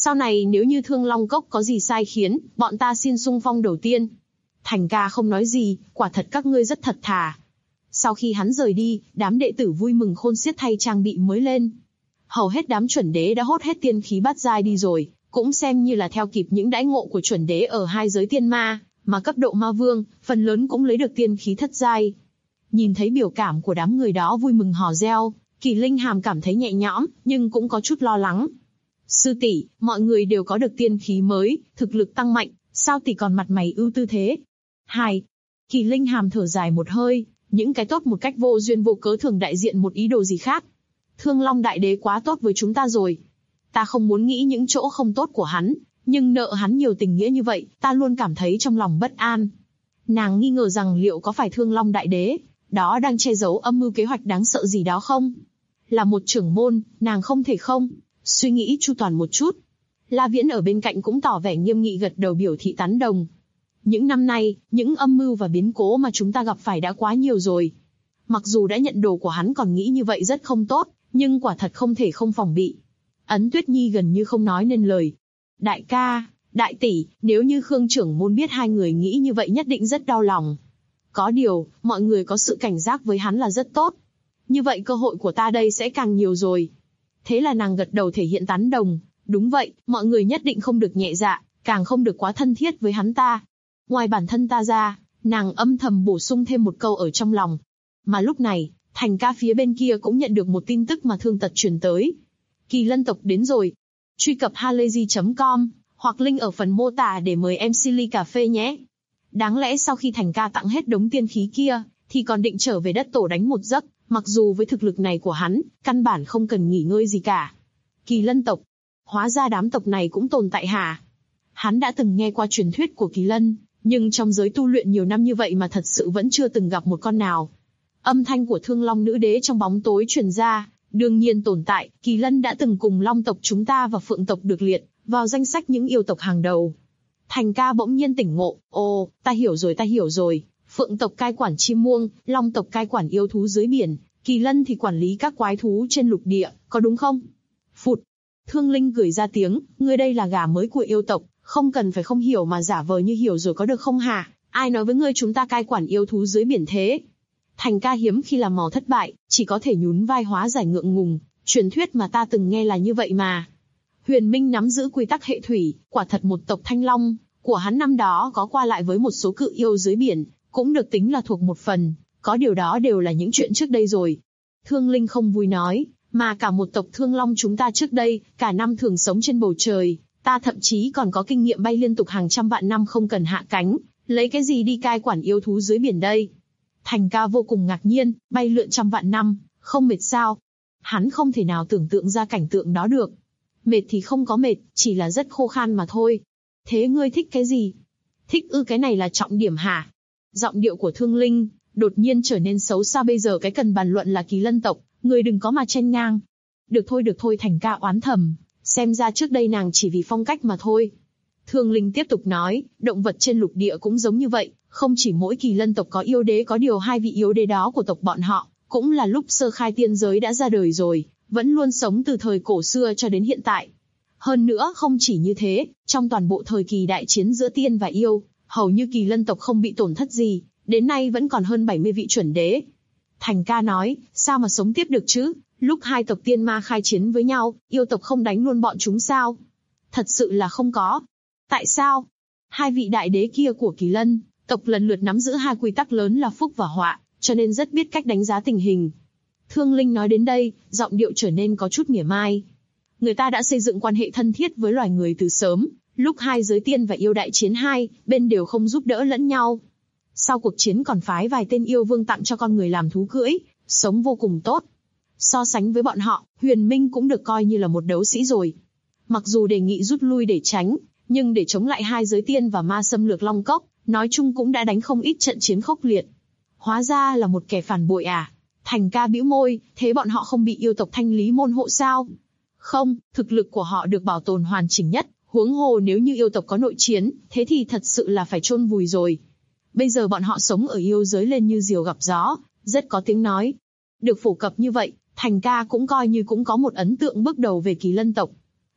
Sau này nếu như Thương Long Cốc có gì sai khiến, bọn ta xin xung phong đầu tiên. Thành ca không nói gì, quả thật các ngươi rất thật thà. Sau khi hắn rời đi, đám đệ tử vui mừng khôn xiết thay trang bị mới lên. Hầu hết đám chuẩn đế đã hốt hết tiên khí bát giai đi rồi, cũng xem như là theo kịp những đãi ngộ của chuẩn đế ở hai giới tiên ma, mà cấp độ ma vương, phần lớn cũng lấy được tiên khí thất giai. Nhìn thấy biểu cảm của đám người đó vui mừng hò reo, Kỳ Linh Hàm cảm thấy nhẹ nhõm, nhưng cũng có chút lo lắng. Sư tỷ, mọi người đều có được tiên khí mới, thực lực tăng mạnh, sao tỷ còn mặt mày ưu tư thế? Hai, Kỳ Linh Hàm thở dài một hơi, những cái tốt một cách vô duyên vô cớ thường đại diện một ý đồ gì khác. Thương Long Đại Đế quá tốt với chúng ta rồi. Ta không muốn nghĩ những chỗ không tốt của hắn, nhưng nợ hắn nhiều tình nghĩa như vậy, ta luôn cảm thấy trong lòng bất an. Nàng nghi ngờ rằng liệu có phải Thương Long Đại Đế đó đang che giấu âm mưu kế hoạch đáng sợ gì đó không? Là một trưởng môn, nàng không thể không suy nghĩ chu toàn một chút. La Viễn ở bên cạnh cũng tỏ vẻ nghiêm nghị gật đầu biểu thị tán đồng. Những năm nay, những âm mưu và biến cố mà chúng ta gặp phải đã quá nhiều rồi. Mặc dù đã nhận đồ của hắn còn nghĩ như vậy rất không tốt, nhưng quả thật không thể không phòng bị. Ấn Tuyết Nhi gần như không nói nên lời. Đại ca, đại tỷ, nếu như Khương trưởng môn biết hai người nghĩ như vậy nhất định rất đau lòng. Có điều, mọi người có sự cảnh giác với hắn là rất tốt. Như vậy cơ hội của ta đây sẽ càng nhiều rồi. Thế là nàng gật đầu thể hiện tán đồng. Đúng vậy, mọi người nhất định không được nhẹ dạ, càng không được quá thân thiết với hắn ta. Ngoài bản thân ta ra, nàng âm thầm bổ sung thêm một câu ở trong lòng. Mà lúc này, Thành ca phía bên kia cũng nhận được một tin tức mà Thương Tật truyền tới. Kỳ Lân tộc đến rồi. Truy cập halayzi.com, hoặc link ở phần mô tả để mời MC ly cà phê nhé. Đáng lẽ sau khi Thành ca tặng hết đống tiên khí kia, thì còn định trở về đất tổ đánh một giấc, mặc dù với thực lực này của hắn, căn bản không cần nghỉ ngơi gì cả. Kỳ Lân tộc. Hóa ra đám tộc này cũng tồn tại hả? Hắn đã từng nghe qua truyền thuyết của Kỳ Lân, nhưng trong giới tu luyện nhiều năm như vậy mà thật sự vẫn chưa từng gặp một con nào. Âm thanh của Thương Long nữ đế trong bóng tối truyền ra, đương nhiên tồn tại, Kỳ Lân đã từng cùng Long tộc chúng ta và Phượng tộc được liệt vào danh sách những yêu tộc hàng đầu. Thành ca bỗng nhiên tỉnh ngộ, ồ, ta hiểu rồi, Phượng tộc cai quản chim muông, Long tộc cai quản yêu thú dưới biển, Kỳ Lân thì quản lý các quái thú trên lục địa, có đúng không? Phụt. Thương Linh cười ra tiếng, ngươi đây là gà mới của yêu tộc, không cần phải không hiểu mà giả vờ như hiểu rồi có được không hả? Ai nói với ngươi chúng ta cai quản yêu thú dưới biển thế? Thành ca hiếm khi làm mò thất bại, chỉ có thể nhún vai hóa giải ngượng ngùng, truyền thuyết mà ta từng nghe là như vậy mà. Huyền Minh nắm giữ quy tắc hệ thủy, quả thật một tộc Thanh Long, của hắn năm đó có qua lại với một số cự yêu dưới biển, cũng được tính là thuộc một phần, có điều đó đều là những chuyện trước đây rồi. Thương Linh không vui nói, mà cả một tộc Thương Long chúng ta trước đây, cả năm thường sống trên bầu trời, ta thậm chí còn có kinh nghiệm bay liên tục hàng trăm vạn năm không cần hạ cánh, lấy cái gì đi cai quản yêu thú dưới biển đây? Thành ca vô cùng ngạc nhiên, bay lượn trăm vạn năm, không mệt sao? Hắn không thể nào tưởng tượng ra cảnh tượng đó được. Mệt thì không có mệt, chỉ là rất khô khan mà thôi. Thế ngươi thích cái gì? Thích ư, cái này là trọng điểm hả? Giọng điệu của Thương Linh đột nhiên trở nên xấu xa. Bây giờ cái cần bàn luận là Kỳ Lân tộc, người đừng có mà chen ngang. Được thôi, Thành ca oán thầm, xem ra trước đây nàng chỉ vì phong cách mà thôi. Thương Linh tiếp tục nói, động vật trên lục địa cũng giống như vậy, không chỉ mỗi Kỳ Lân tộc có yêu đế, có điều hai vị yêu đế đó của tộc bọn họ, cũng là lúc sơ khai tiên giới đã ra đời rồi, vẫn luôn sống từ thời cổ xưa cho đến hiện tại. Hơn nữa không chỉ như thế, trong toàn bộ thời kỳ đại chiến giữa tiên và yêu, hầu như Kỳ Lân tộc không bị tổn thất gì, đến nay vẫn còn hơn 70 vị chuẩn đế. Thành ca nói, sao mà sống tiếp được chứ, lúc hai tộc tiên ma khai chiến với nhau, yêu tộc không đánh luôn bọn chúng sao? Thật sự là không có. Tại sao? Hai vị đại đế kia của Kỳ Lân tộc lần lượt nắm giữ hai quy tắc lớn là phúc và họa, cho nên rất biết cách đánh giá tình hình. Thương Linh nói đến đây, giọng điệu trở nên có chút mỉa mai. Người ta đã xây dựng quan hệ thân thiết với loài người từ sớm, lúc hai giới tiên và yêu đại chiến hai bên đều không giúp đỡ lẫn nhau. Sau cuộc chiến còn phái vài tên yêu vương tặng cho con người làm thú cưỡi, sống vô cùng tốt. So sánh với bọn họ, Huyền Minh cũng được coi như là một đấu sĩ rồi. Mặc dù đề nghị rút lui để tránh, nhưng để chống lại hai giới tiên và ma xâm lược Long Cốc, nói chung cũng đã đánh không ít trận chiến khốc liệt. Hóa ra là một kẻ phản bội à? Thành ca bĩu môi, thế bọn họ không bị yêu tộc thanh lý môn hộ sao? Không, thực lực của họ được bảo tồn hoàn chỉnh nhất, huống hồ nếu như yêu tộc có nội chiến, thế thì thật sự là phải chôn vùi rồi. Bây giờ bọn họ sống ở yêu giới lên như diều gặp gió, rất có tiếng nói. Được phổ cập như vậy, Thành ca cũng coi như cũng có một ấn tượng bước đầu về Kỳ Lân tộc.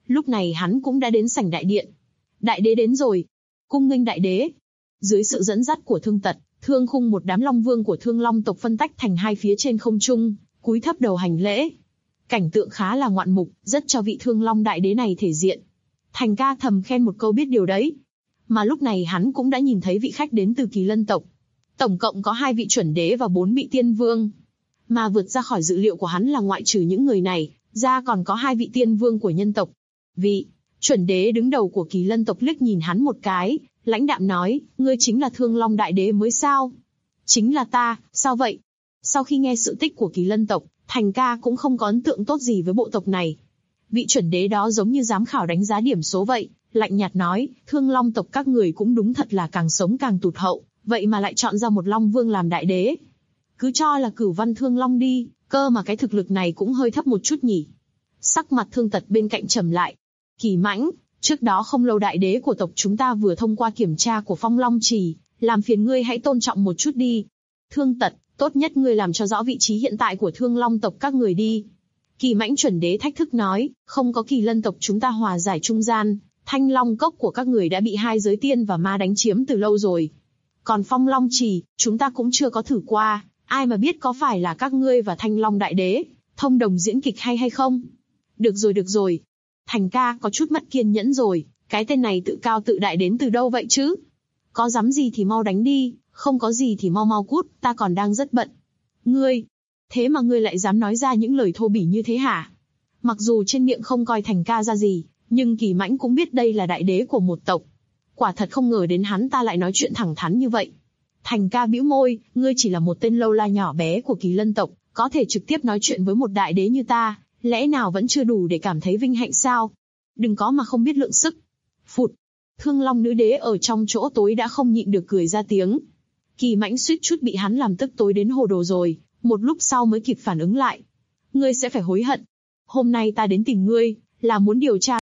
Lúc này hắn cũng đã đến sảnh đại điện. Đại đế đến rồi. Cung nghênh đại đế. Dưới sự dẫn dắt của Thương Tật, Thương Khung, một đám long vương của Thương Long tộc phân tách thành hai phía trên không trung, cúi thấp đầu hành lễ. Cảnh tượng khá là ngoạn mục, rất cho vị Thương Long đại đế này thể diện. Thành ca thầm khen một câu biết điều đấy. Mà lúc này hắn cũng đã nhìn thấy vị khách đến từ Kỳ Lân tộc. Tổng cộng có 2 vị chuẩn đế và 4 vị tiên vương. Mà vượt ra khỏi dự liệu của hắn là ngoại trừ những người này, ra còn có 2 vị tiên vương của nhân tộc. Vị chuẩn đế đứng đầu của Kỳ Lân tộc liếc nhìn hắn một cái, lãnh đạm nói, ngươi chính là Thương Long đại đế mới sao? Chính là ta, sao vậy? Sau khi nghe sự tích của Kỳ Lân tộc, Thành ca cũng không có ấn tượng tốt gì với bộ tộc này. Vị chuẩn đế đó giống như giám khảo đánh giá điểm số vậy, lạnh nhạt nói, Thương Long tộc các người cũng đúng thật là càng sống càng tụt hậu, vậy mà lại chọn ra một Long Vương làm đại đế. Cứ cho là Cửu Văn Thương Long đi, cơ mà cái thực lực này cũng hơi thấp một chút nhỉ. Sắc mặt Thương Tật bên cạnh trầm lại. Kỳ Mãnh, trước đó không lâu đại đế của tộc chúng ta vừa thông qua kiểm tra của Phong Long Trì, làm phiền ngươi hãy tôn trọng một chút đi. Thương Tật, tốt nhất ngươi làm cho rõ vị trí hiện tại của Thương Long tộc các người đi. Kỳ Mãnh chuẩn đế thách thức nói, không có Kỳ Lân tộc chúng ta hòa giải trung gian, Thanh Long cốc của các người đã bị 2 giới tiên và ma đánh chiếm từ lâu rồi. Còn Phong Long Trì, chúng ta cũng chưa có thử qua, ai mà biết có phải là các ngươi và Thanh Long đại đế thông đồng diễn kịch hay không? Được rồi. Thành ca có chút mất kiên nhẫn rồi, cái tên này tự cao tự đại đến từ đâu vậy chứ? Có dám gì thì mau đánh đi, không có gì thì mau cút, ta còn đang rất bận. Ngươi, thế mà ngươi lại dám nói ra những lời thô bỉ như thế hả? Mặc dù trên miệng không coi Thành ca ra gì, nhưng Kỳ Mãnh cũng biết đây là đại đế của một tộc. Quả thật không ngờ đến hắn ta lại nói chuyện thẳng thắn như vậy. Thành ca bĩu môi, ngươi chỉ là một tên lâu la nhỏ bé của Kỳ Lân tộc, có thể trực tiếp nói chuyện với một đại đế như ta, lẽ nào vẫn chưa đủ để cảm thấy vinh hạnh sao? Đừng có mà không biết lượng sức. Phụt! Thương Long nữ đế ở trong chỗ tối đã không nhịn được cười ra tiếng. Kỳ Mãnh suýt chút bị hắn làm tức tối đến hồ đồ rồi, một lúc sau mới kịp phản ứng lại. Ngươi sẽ phải hối hận. Hôm nay ta đến tìm ngươi, là muốn điều tra.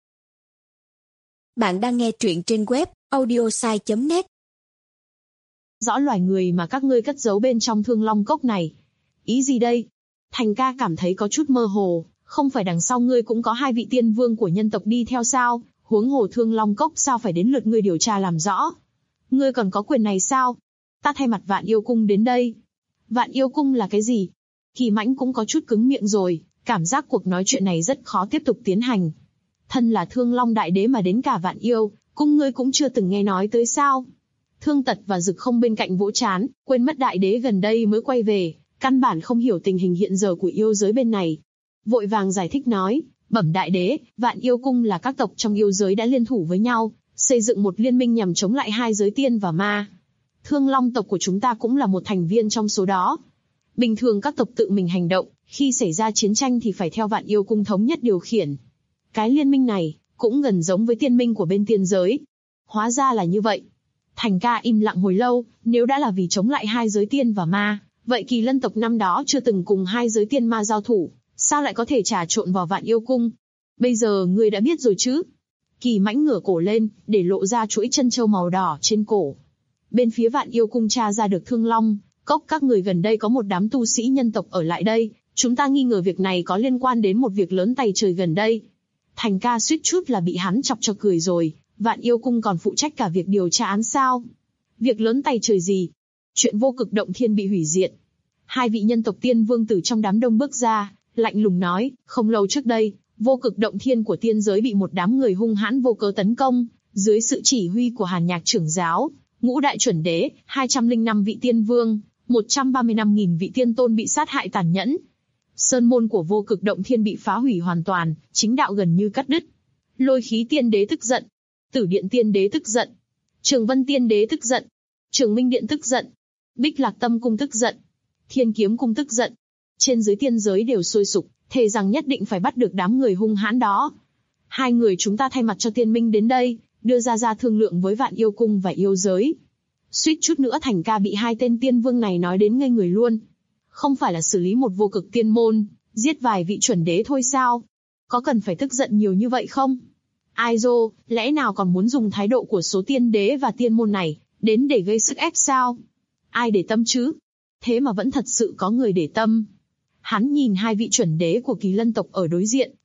Bạn đang nghe truyện trên web audiosai.net. Rõ loài người mà các ngươi cất giấu bên trong Thương Long cốc này. Ý gì đây? Thành ca cảm thấy có chút mơ hồ, không phải đằng sau ngươi cũng có 2 vị tiên vương của nhân tộc đi theo sao? Huống hồ Thương Long cốc sao phải đến lượt ngươi điều tra làm rõ? Ngươi còn có quyền này sao? Ta thay mặt Vạn Yêu Cung đến đây. Vạn Yêu Cung là cái gì? Kỳ Mãnh cũng có chút cứng miệng rồi, cảm giác cuộc nói chuyện này rất khó tiếp tục tiến hành. Thân là Thương Long đại đế mà đến cả Vạn Yêu Cung ngươi cũng chưa từng nghe nói tới sao? Thương Tật và Dực Không bên cạnh vỗ trán, quên mất đại đế gần đây mới quay về, căn bản không hiểu tình hình hiện giờ của yêu giới bên này. Vội vàng giải thích nói, bẩm đại đế, Vạn Yêu Cung là các tộc trong yêu giới đã liên thủ với nhau, xây dựng một liên minh nhằm chống lại 2 giới tiên và ma. Thương Long tộc của chúng ta cũng là một thành viên trong số đó. Bình thường các tộc tự mình hành động, khi xảy ra chiến tranh thì phải theo Vạn Yêu Cung thống nhất điều khiển. Cái liên minh này cũng gần giống với tiên minh của bên tiên giới. Hóa ra là như vậy. Thành ca im lặng hồi lâu, nếu đã là vì chống lại 2 giới tiên và ma, vậy Kỳ Lân tộc năm đó chưa từng cùng 2 giới tiên ma giao thủ, sao lại có thể trà trộn vào Vạn Yêu Cung? Bây giờ ngươi đã biết rồi chứ? Kỳ Mãnh ngửa cổ lên, để lộ ra chuỗi chân châu màu đỏ trên cổ. Bên phía Vạn Yêu Cung tra ra được Thương Long cốc các người gần đây có một đám tu sĩ nhân tộc ở lại đây, chúng ta nghi ngờ việc này có liên quan đến một việc lớn tày trời gần đây. Thành ca suýt chút là bị hắn chọc cho cười rồi, Vạn Yêu Cung còn phụ trách cả việc điều tra án sao? Việc lớn tày trời gì? Chuyện Vô Cực Động Thiên bị hủy diệt. 2 vị nhân tộc tiên vương từ trong đám đông bước ra, lạnh lùng nói, không lâu trước đây, Vô Cực Động Thiên của tiên giới bị một đám người hung hãn vô cớ tấn công, dưới sự chỉ huy của Hàn Nhạc trưởng giáo, Ngũ đại chuẩn đế, 205 vị tiên vương, 135.000 vị tiên tôn bị sát hại tàn nhẫn. Sơn môn của Vô Cực Động Thiên bị phá hủy hoàn toàn, chính đạo gần như cắt đứt. Lôi Khí Tiên Đế tức giận, Tử Điện Tiên Đế tức giận, Trường Vân Tiên Đế tức giận, Trường Minh Điện tức giận, Bích Lạc Tâm Cung tức giận, Thiên Kiếm Cung tức giận. Trên dưới tiên giới đều sôi sục, thề rằng nhất định phải bắt được đám người hung hãn đó. 2 người chúng ta thay mặt cho tiên minh đến đây, đưa ra thương lượng với Vạn Yêu Cung và yêu giới. Suýt chút nữa Thành ca bị 2 tên tiên vương này nói đến ngây người luôn. Không phải là xử lý một vô cực tiên môn, giết vài vị chuẩn đế thôi sao? Có cần phải tức giận nhiều như vậy không? Ai dô, lẽ nào còn muốn dùng thái độ của số tiên đế và tiên môn này, đến để gây sức ép sao? Ai để tâm chứ? Thế mà vẫn thật sự có người để tâm. Hắn nhìn 2 vị chuẩn đế của Kỳ Lân tộc ở đối diện,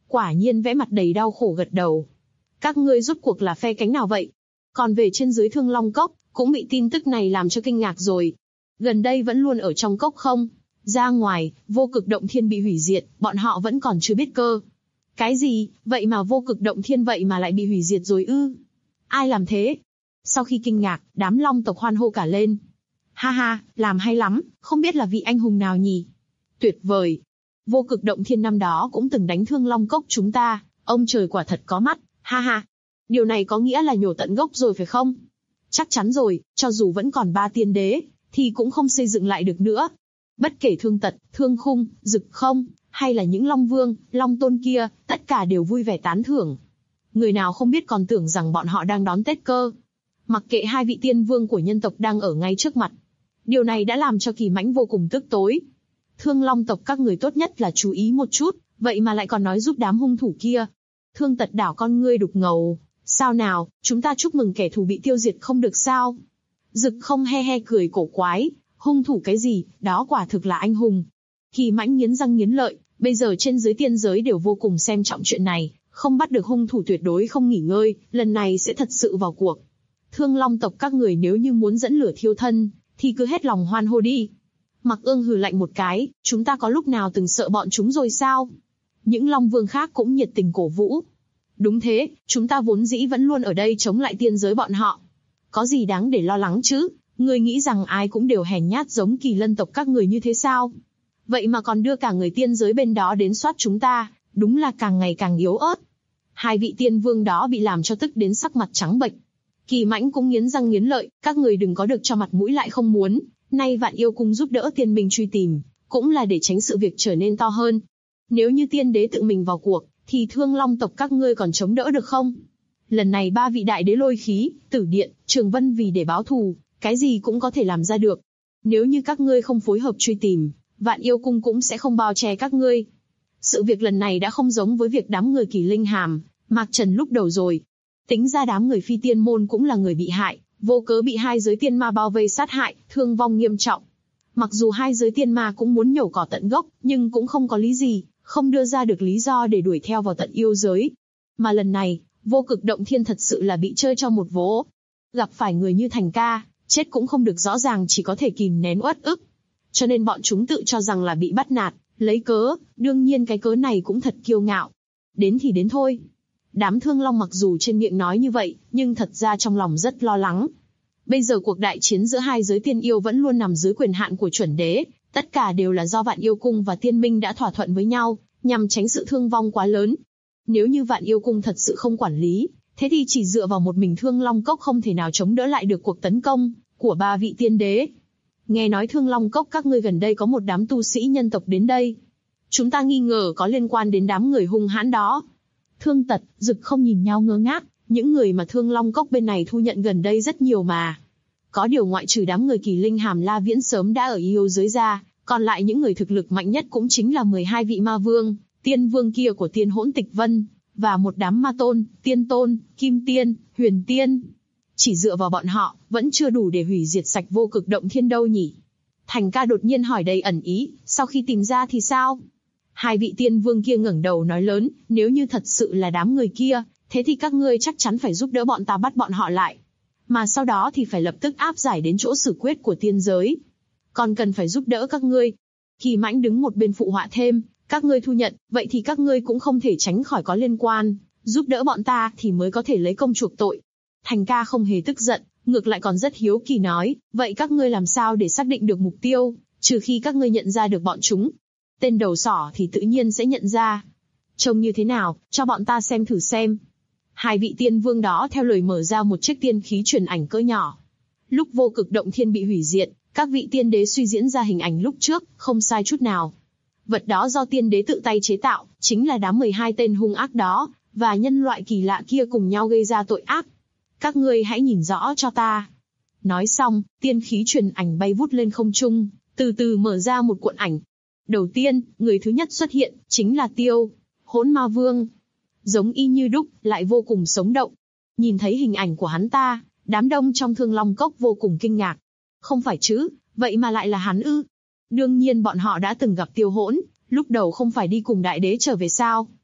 Quả nhiên vẽ mặt đầy đau khổ gật đầu. Các ngươi rốt cuộc là phe cánh nào vậy? Còn về trên dưới Thương Long Cốc, cũng bị tin tức này làm cho kinh ngạc rồi. Gần đây vẫn luôn ở trong cốc không? Ra ngoài, Vô Cực Động Thiên bị hủy diệt, bọn họ vẫn còn chưa biết cơ. Cái gì, vậy mà Vô Cực Động Thiên vậy mà lại bị hủy diệt rồi ư? Ai làm thế? Sau khi kinh ngạc, đám long tộc hoan hô cả lên. Ha ha, làm hay lắm, không biết là vị anh hùng nào nhỉ? Tuyệt vời. Vô Cực Động Thiên năm đó cũng từng đánh Thương Long Cốc chúng ta, ông trời quả thật có mắt, ha ha. Điều này có nghĩa là nhổ tận gốc rồi phải không? Chắc chắn rồi, cho dù vẫn còn 3 tiên đế, thì cũng không xây dựng lại được nữa. Bất kể Thương Tật, Thương Khung, Dực Không, hay là những Long Vương, Long Tôn kia, tất cả đều vui vẻ tán thưởng. Người nào không biết còn tưởng rằng bọn họ đang đón Tết cơ. Mặc kệ 2 vị tiên vương của nhân tộc đang ở ngay trước mặt. Điều này đã làm cho Kỳ Mãnh vô cùng tức tối. Thương Long tộc các người tốt nhất là chú ý một chút, vậy mà lại còn nói giúp đám hung thủ kia. Thương Tật đảo con ngươi đục ngầu. Sao nào, chúng ta chúc mừng kẻ thù bị tiêu diệt không được sao? Dực Không he he cười cổ quái, hung thủ cái gì, đó quả thực là anh hùng. Kỳ Mãnh nghiến răng nghiến lợi, bây giờ trên dưới tiên giới đều vô cùng xem trọng chuyện này, không bắt được hung thủ tuyệt đối không nghỉ ngơi, lần này sẽ thật sự vào cuộc. Thương Long tộc các người nếu như muốn dẫn lửa thiêu thân, thì cứ hết lòng hoan hô đi. Mặc Ương hừ lạnh một cái, chúng ta có lúc nào từng sợ bọn chúng rồi sao? Những Long Vương khác cũng nhiệt tình cổ vũ. Đúng thế, chúng ta vốn dĩ vẫn luôn ở đây chống lại tiên giới bọn họ. Có gì đáng để lo lắng chứ? Người nghĩ rằng ai cũng đều hèn nhát giống Kỳ Lân tộc các người như thế sao? Vậy mà còn đưa cả người tiên giới bên đó đến soát chúng ta, đúng là càng ngày càng yếu ớt. 2 vị tiên vương đó bị làm cho tức đến sắc mặt trắng bệch. Kỳ Mãnh cũng nghiến răng nghiến lợi, các người đừng có được cho mặt mũi lại không muốn. Nay Vạn Yêu Cung giúp đỡ tiên minh truy tìm, cũng là để tránh sự việc trở nên to hơn. Nếu như tiên đế tự mình vào cuộc, thì Thương Long tộc các ngươi còn chống đỡ được không? Lần này 3 vị đại đế Lôi Khí, Tử Điện, Trường Vân vì để báo thù, cái gì cũng có thể làm ra được. Nếu như các ngươi không phối hợp truy tìm, Vạn Yêu Cung cũng sẽ không bao che các ngươi. Sự việc lần này đã không giống với việc đám người Kỳ Linh Hàm, Mạc Trần lúc đầu rồi. Tính ra đám người Phi Tiên Môn cũng là người bị hại, vô cớ bị 2 giới tiên ma bao vây sát hại, thương vong nghiêm trọng. Mặc dù 2 giới tiên ma cũng muốn nhổ cỏ tận gốc, nhưng cũng không có lý gì, không đưa ra được lý do để đuổi theo vào tận yêu giới. Mà lần này, Vô Cực Động Thiên thật sự là bị chơi cho một vố. Gặp phải người như Thành Ca, chết cũng không được rõ ràng, chỉ có thể kìm nén uất ức. Cho nên bọn chúng tự cho rằng là bị bắt nạt, lấy cớ, đương nhiên cái cớ này cũng thật kiêu ngạo. Đến thì đến thôi. Đám Thương Long mặc dù trên miệng nói như vậy, nhưng thật ra trong lòng rất lo lắng. Bây giờ cuộc đại chiến giữa 2 giới tiên yêu vẫn luôn nằm dưới quyền hạn của chuẩn đế, tất cả đều là do Vạn Yêu Cung và Tiên Minh đã thỏa thuận với nhau, nhằm tránh sự thương vong quá lớn. Nếu như Vạn Yêu Cung thật sự không quản lý, thế thì chỉ dựa vào một mình Thương Long Cốc không thể nào chống đỡ lại được cuộc tấn công của 3 vị tiên đế. Nghe nói Thương Long Cốc các ngươi gần đây có một đám tu sĩ nhân tộc đến đây. Chúng ta nghi ngờ có liên quan đến đám người hung hãn đó. Thương Tật, Dực Không nhìn nhau ngơ ngác, những người mà Thương Long Cốc bên này thu nhận gần đây rất nhiều mà. Có điều ngoại trừ đám người Kỳ Linh Hàm La Viễn sớm đã ở yêu giới ra, còn lại những người thực lực mạnh nhất cũng chính là 12 vị ma vương, tiên vương kia của Tiên Hỗn Tịch Vân, và một đám ma tôn, tiên tôn, kim tiên, huyền tiên. Chỉ dựa vào bọn họ, vẫn chưa đủ để hủy diệt sạch Vô Cực Động Thiên đâu nhỉ? Thành Ca đột nhiên hỏi đầy ẩn ý, sau khi tìm ra thì sao? 2 vị tiên vương kia ngẩng đầu nói lớn, nếu như thật sự là đám người kia, thế thì các ngươi chắc chắn phải giúp đỡ bọn ta bắt bọn họ lại. Mà sau đó thì phải lập tức áp giải đến chỗ xử quyết của tiên giới. Còn cần phải giúp đỡ các ngươi. Kỳ Mãnh đứng một bên phụ họa thêm, các ngươi thu nhận, vậy thì các ngươi cũng không thể tránh khỏi có liên quan, giúp đỡ bọn ta thì mới có thể lấy công chuộc tội. Thành Ca không hề tức giận, ngược lại còn rất hiếu kỳ nói, vậy các ngươi làm sao để xác định được mục tiêu, trừ khi các ngươi nhận ra được bọn chúng. Tên đầu sỏ thì tự nhiên sẽ nhận ra. Trông như thế nào, cho bọn ta xem thử xem. 2 vị tiên vương đó theo lời mở ra một chiếc tiên khí truyền ảnh cỡ nhỏ. Lúc Vô Cực Động Thiên bị hủy diệt, các vị tiên đế suy diễn ra hình ảnh lúc trước, không sai chút nào. Vật đó do tiên đế tự tay chế tạo, chính là đám 12 tên hung ác đó, và nhân loại kỳ lạ kia cùng nhau gây ra tội ác. Các ngươi hãy nhìn rõ cho ta. Nói xong, tiên khí truyền ảnh bay vút lên không trung, từ từ mở ra một cuộn ảnh. Đầu tiên, người thứ nhất xuất hiện, chính là Tiêu, Hỗn Ma Vương. Giống y như đúc, lại vô cùng sống động. Nhìn thấy hình ảnh của hắn ta, đám đông trong Thương Long Cốc vô cùng kinh ngạc. Không phải chứ, vậy mà lại là hắn ư? Đương nhiên bọn họ đã từng gặp Tiêu Hỗn, lúc đầu không phải đi cùng đại đế trở về sao?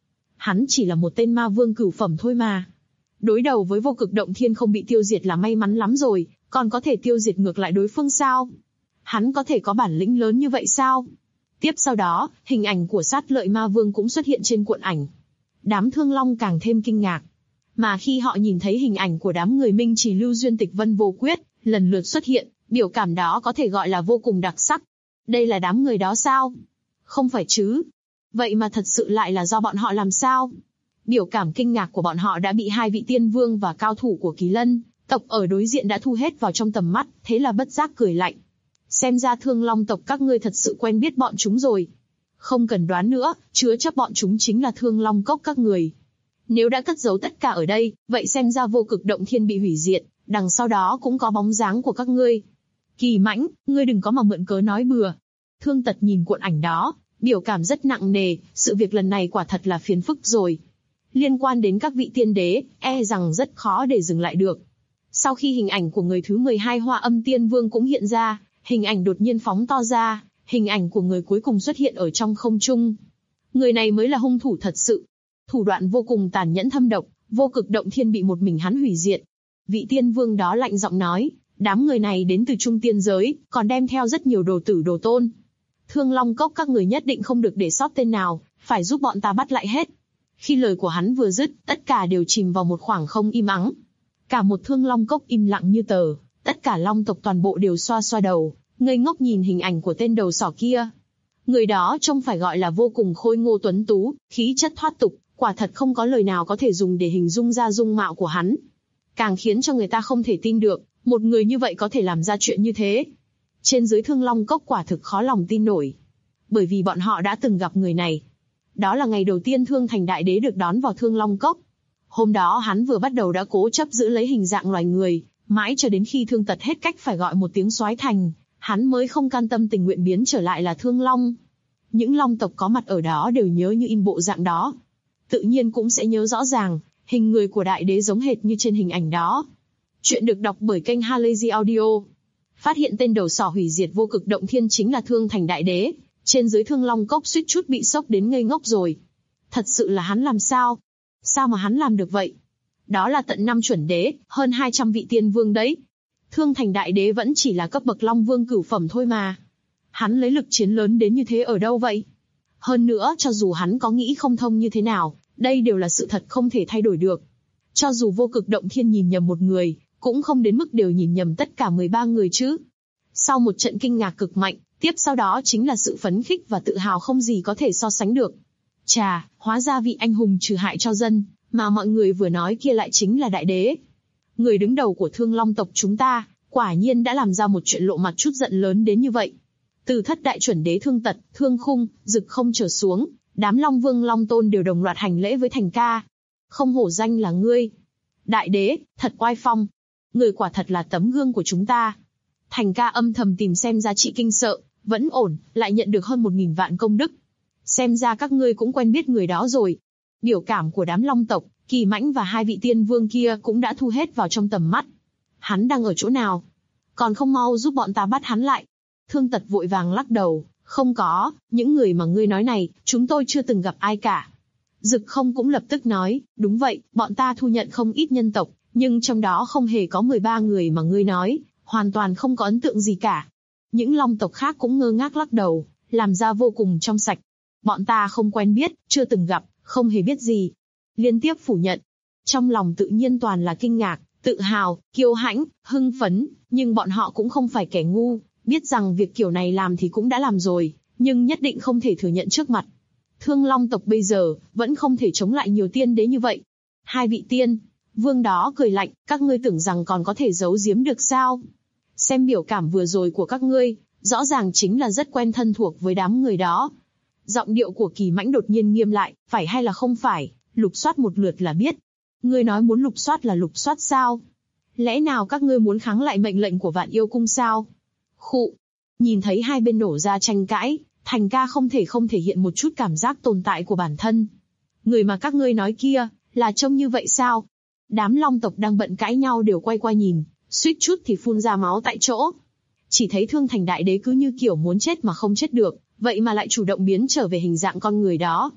Hắn chỉ là một tên ma vương cửu phẩm thôi mà. Đối đầu với vô cực động thiên không bị tiêu diệt là may mắn lắm rồi, còn có thể tiêu diệt ngược lại đối phương sao? Hắn có thể có bản lĩnh lớn như vậy sao? Tiếp sau đó, hình ảnh của sát lợi ma vương cũng xuất hiện trên cuộn ảnh. Đám Thương Long càng thêm kinh ngạc. Mà khi họ nhìn thấy hình ảnh của đám người Minh Chỉ Lưu Duyên Tịch Vân Vô Quyết, lần lượt xuất hiện, biểu cảm đó có thể gọi là vô cùng đặc sắc. Đây là đám người đó sao? Không phải chứ? Vậy mà thật sự lại là do bọn họ làm sao? Biểu cảm kinh ngạc của bọn họ đã bị hai vị tiên vương và cao thủ của Kỳ Lân tộc ở đối diện đã thu hết vào trong tầm mắt, thế là bất giác cười lạnh. Xem ra Thương Long tộc các ngươi thật sự quen biết bọn chúng rồi. Không cần đoán nữa, chứa chấp bọn chúng chính là Thương Long cốc các người. Nếu đã cất giấu tất cả ở đây, vậy xem ra vô cực động thiên bị hủy diệt, đằng sau đó cũng có bóng dáng của các ngươi. Kỳ Mãnh, ngươi đừng có mà mượn cớ nói bừa. Thương Tật nhìn cuộn ảnh đó, biểu cảm rất nặng nề, sự việc lần này quả thật là phiền phức rồi. Liên quan đến các vị tiên đế, e rằng rất khó để dừng lại được. Sau khi hình ảnh của người thứ 12 Hoa Âm Tiên Vương cũng hiện ra, hình ảnh đột nhiên phóng to ra, hình ảnh của người cuối cùng xuất hiện ở trong không trung. Người này mới là hung thủ thật sự. Thủ đoạn vô cùng tàn nhẫn thâm độc, vô cực động thiên bị một mình hắn hủy diệt. Vị tiên vương đó lạnh giọng nói, đám người này đến từ trung tiên giới, còn đem theo rất nhiều đồ tử đồ tôn. Thương Long cốc các người nhất định không được để sót tên nào, phải giúp bọn ta bắt lại hết. Khi lời của hắn vừa dứt, tất cả đều chìm vào một khoảng không im ắng. Cả một Thương Long cốc im lặng như tờ, tất cả long tộc toàn bộ đều xoa xoa đầu, ngây ngốc nhìn hình ảnh của tên đầu sỏ kia. Người đó trông phải gọi là vô cùng khôi ngô tuấn tú, khí chất thoát tục, quả thật không có lời nào có thể dùng để hình dung ra dung mạo của hắn. Càng khiến cho người ta không thể tin được, một người như vậy có thể làm ra chuyện như thế. Trên dưới Thương Long cốc quả thực khó lòng tin nổi. Bởi vì bọn họ đã từng gặp người này. Đó là ngày đầu tiên Thương Thành Đại Đế được đón vào Thương Long cốc. Hôm đó hắn vừa bắt đầu đã cố chấp giữ lấy hình dạng loài người, mãi cho đến khi Thương Tật hết cách phải gọi một tiếng soái thành, hắn mới không can tâm tình nguyện biến trở lại là Thương Long. Những long tộc có mặt ở đó đều nhớ như in bộ dạng đó. Tự nhiên cũng sẽ nhớ rõ ràng, hình người của Đại Đế giống hệt như trên hình ảnh đó. Chuyện được đọc bởi kênh Halazy Audio. Phát hiện tên đầu sỏ hủy diệt vô cực động thiên chính là Thương Thành Đại Đế, trên dưới Thương Long cốc suýt chút bị sốc đến ngây ngốc rồi. Thật sự là hắn làm sao? Sao mà hắn làm được vậy? Đó là tận 5 chuẩn đế, hơn 200 vị tiên vương đấy. Thương Thành Đại Đế vẫn chỉ là cấp bậc Long Vương cửu phẩm thôi mà. Hắn lấy lực chiến lớn đến như thế ở đâu vậy? Hơn nữa, cho dù hắn có nghĩ không thông như thế nào, đây đều là sự thật không thể thay đổi được. Cho dù vô cực động thiên nhìn nhầm một người, cũng không đến mức đều nhìn nhầm tất cả 13 người chứ. Sau một trận kinh ngạc cực mạnh, tiếp sau đó chính là sự phấn khích và tự hào không gì có thể so sánh được. Chà, hóa ra vị anh hùng trừ hại cho dân, mà mọi người vừa nói kia lại chính là Đại Đế. Người đứng đầu của Thương Long tộc chúng ta, quả nhiên đã làm ra một chuyện lộ mặt chút giận lớn đến như vậy. Từ thất đại chuẩn đế Thương Tật, Thương Khung, Dực Không trở xuống, đám Long Vương Long Tôn đều đồng loạt hành lễ với Thành ca. Không hổ danh là ngươi. Đại Đế, thật oai phong. Người quả thật là tấm gương của chúng ta. Thành ca âm thầm tìm xem giá trị kinh sợ, vẫn ổn, lại nhận được hơn 1.000 vạn công đức. Xem ra các ngươi cũng quen biết người đó rồi. Biểu cảm của đám long tộc, Kỳ Mãnh và hai vị tiên vương kia cũng đã thu hết vào trong tầm mắt. Hắn đang ở chỗ nào? Còn không mau giúp bọn ta bắt hắn lại. Thương Tật vội vàng lắc đầu, không có, những người mà ngươi nói này, chúng tôi chưa từng gặp ai cả. Dực Không cũng lập tức nói, đúng vậy, bọn ta thu nhận không ít nhân tộc, nhưng trong đó không hề có 13 người mà ngươi nói, hoàn toàn không có ấn tượng gì cả. Những long tộc khác cũng ngơ ngác lắc đầu, làm ra vô cùng trong sạch. Bọn ta không quen biết, chưa từng gặp, không hề biết gì. Liên tiếp phủ nhận. Trong lòng tự nhiên toàn là kinh ngạc, tự hào, kiêu hãnh, hưng phấn, nhưng bọn họ cũng không phải kẻ ngu, biết rằng việc kiểu này làm thì cũng đã làm rồi, nhưng nhất định không thể thừa nhận trước mặt. Thương Long tộc bây giờ, vẫn không thể chống lại nhiều tiên đế như vậy. Hai vị tiên vương đó cười lạnh, các ngươi tưởng rằng còn có thể giấu giếm được sao? Xem biểu cảm vừa rồi của các ngươi, rõ ràng chính là rất quen thân thuộc với đám người đó. Giọng điệu của Kỳ Mãnh đột nhiên nghiêm lại, phải hay là không phải, lục soát một lượt là biết. Ngươi nói muốn lục soát là lục soát sao? Lẽ nào các ngươi muốn kháng lại mệnh lệnh của Vạn Yêu Cung sao? Khụ. Nhìn thấy hai bên nổ ra tranh cãi, Thành ca không thể hiện một chút cảm giác tồn tại của bản thân. Người mà các ngươi nói kia, là trông như vậy sao? Đám long tộc đang bận cãi nhau đều quay qua nhìn, suýt chút thì phun ra máu tại chỗ. Chỉ thấy Thương Thành Đại Đế cứ như kiểu muốn chết mà không chết được, vậy mà lại chủ động biến trở về hình dạng con người đó.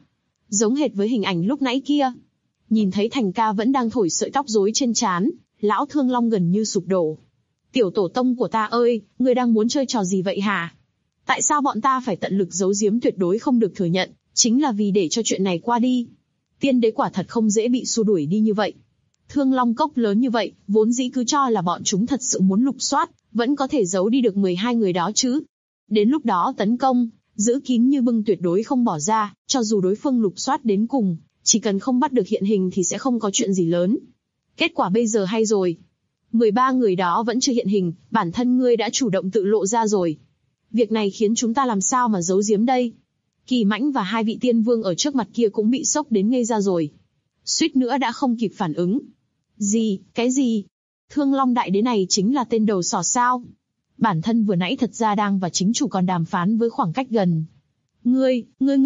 giống hệt với hình ảnh lúc nãy kia. Nhìn thấy Thành ca vẫn đang thổi sợi tóc rối trên trán, lão Thương Long gần như sụp đổ. Tiểu tổ tông của ta ơi, ngươi đang muốn chơi trò gì vậy hả? Tại sao bọn ta phải tận lực giấu giếm tuyệt đối không được thừa nhận, chính là vì để cho chuyện này qua đi. Tiên đế quả thật không dễ bị xua đuổi đi như vậy. Thương Long cốc lớn như vậy, vốn dĩ cứ cho là bọn chúng thật sự muốn lục soát, vẫn có thể giấu đi được 12 người đó chứ. Đến lúc đó tấn công, giữ kín như bưng tuyệt đối không bỏ ra, cho dù đối phương lục soát đến cùng, chỉ cần không bắt được hiện hình thì sẽ không có chuyện gì lớn. Kết quả bây giờ hay rồi. 13 người đó vẫn chưa hiện hình, bản thân ngươi đã chủ động tự lộ ra rồi. Việc này khiến chúng ta làm sao mà giấu giếm đây? Kỳ Mãnh và hai vị tiên vương ở trước mặt kia cũng bị sốc đến ngây ra rồi. Suýt nữa đã không kịp phản ứng. Gì, cái gì? Thương Long đại đế này chính là tên đầu sỏ sao? Bản thân vừa nãy thật ra đang và chính chủ còn đàm phán với khoảng cách gần. Ngươi,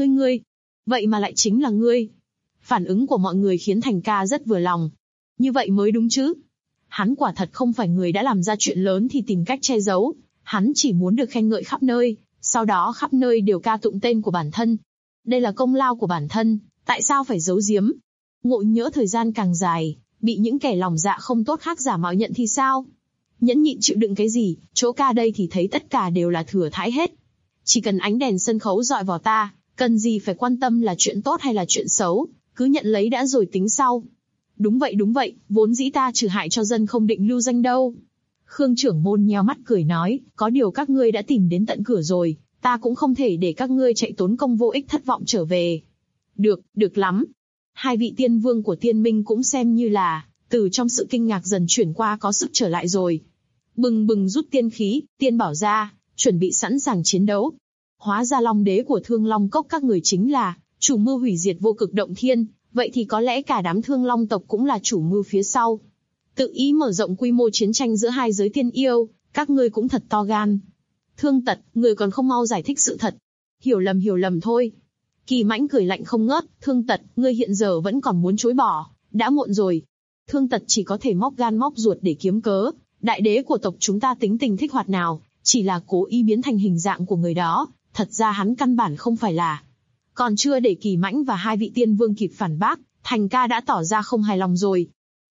vậy mà lại chính là ngươi. Phản ứng của mọi người khiến Thành ca rất vừa lòng. Như vậy mới đúng chứ. Hắn quả thật không phải người đã làm ra chuyện lớn thì tìm cách che giấu. Hắn chỉ muốn được khen ngợi khắp nơi, sau đó khắp nơi đều ca tụng tên của bản thân. Đây là công lao của bản thân, tại sao phải giấu giếm? Ngộ nhỡ thời gian càng dài, bị những kẻ lòng dạ không tốt khác giả mạo nhận thì sao? Nhẫn nhịn chịu đựng cái gì, chỗ ca đây thì thấy tất cả đều là thừa thãi hết. Chỉ cần ánh đèn sân khấu dọi vào ta, cần gì phải quan tâm là chuyện tốt hay là chuyện xấu, cứ nhận lấy đã rồi tính sau. Đúng vậy, vốn dĩ ta trừ hại cho dân không định lưu danh đâu. Khương trưởng môn nheo mắt cười nói, có điều các ngươi đã tìm đến tận cửa rồi, ta cũng không thể để các ngươi chạy tốn công vô ích thất vọng trở về. Được lắm. Hai vị tiên vương của tiên minh cũng xem như là, từ trong sự kinh ngạc dần chuyển qua có sức trở lại rồi. Bừng rút tiên khí, tiên bảo ra, chuẩn bị sẵn sàng chiến đấu. Hóa ra Long đế của Thương Long cốc các người chính là chủ mưu hủy diệt vô cực động thiên, vậy thì có lẽ cả đám Thương Long tộc cũng là chủ mưu phía sau. Tự ý mở rộng quy mô chiến tranh giữa hai giới tiên yêu, các ngươi cũng thật to gan. Thương Tật, người còn không mau giải thích sự thật. Hiểu lầm thôi. Kỳ Mãnh cười lạnh không ngớt, Thương Tật, ngươi hiện giờ vẫn còn muốn chối bỏ, đã muộn rồi. Thương Tật chỉ có thể móc gan móc ruột để kiếm cớ, đại đế của tộc chúng ta tính tình thích hoạt nào, chỉ là cố ý biến thành hình dạng của người đó, thật ra hắn căn bản không phải là. Còn chưa để Kỳ Mãnh và hai vị tiên vương kịp phản bác, Thành ca đã tỏ ra không hài lòng rồi.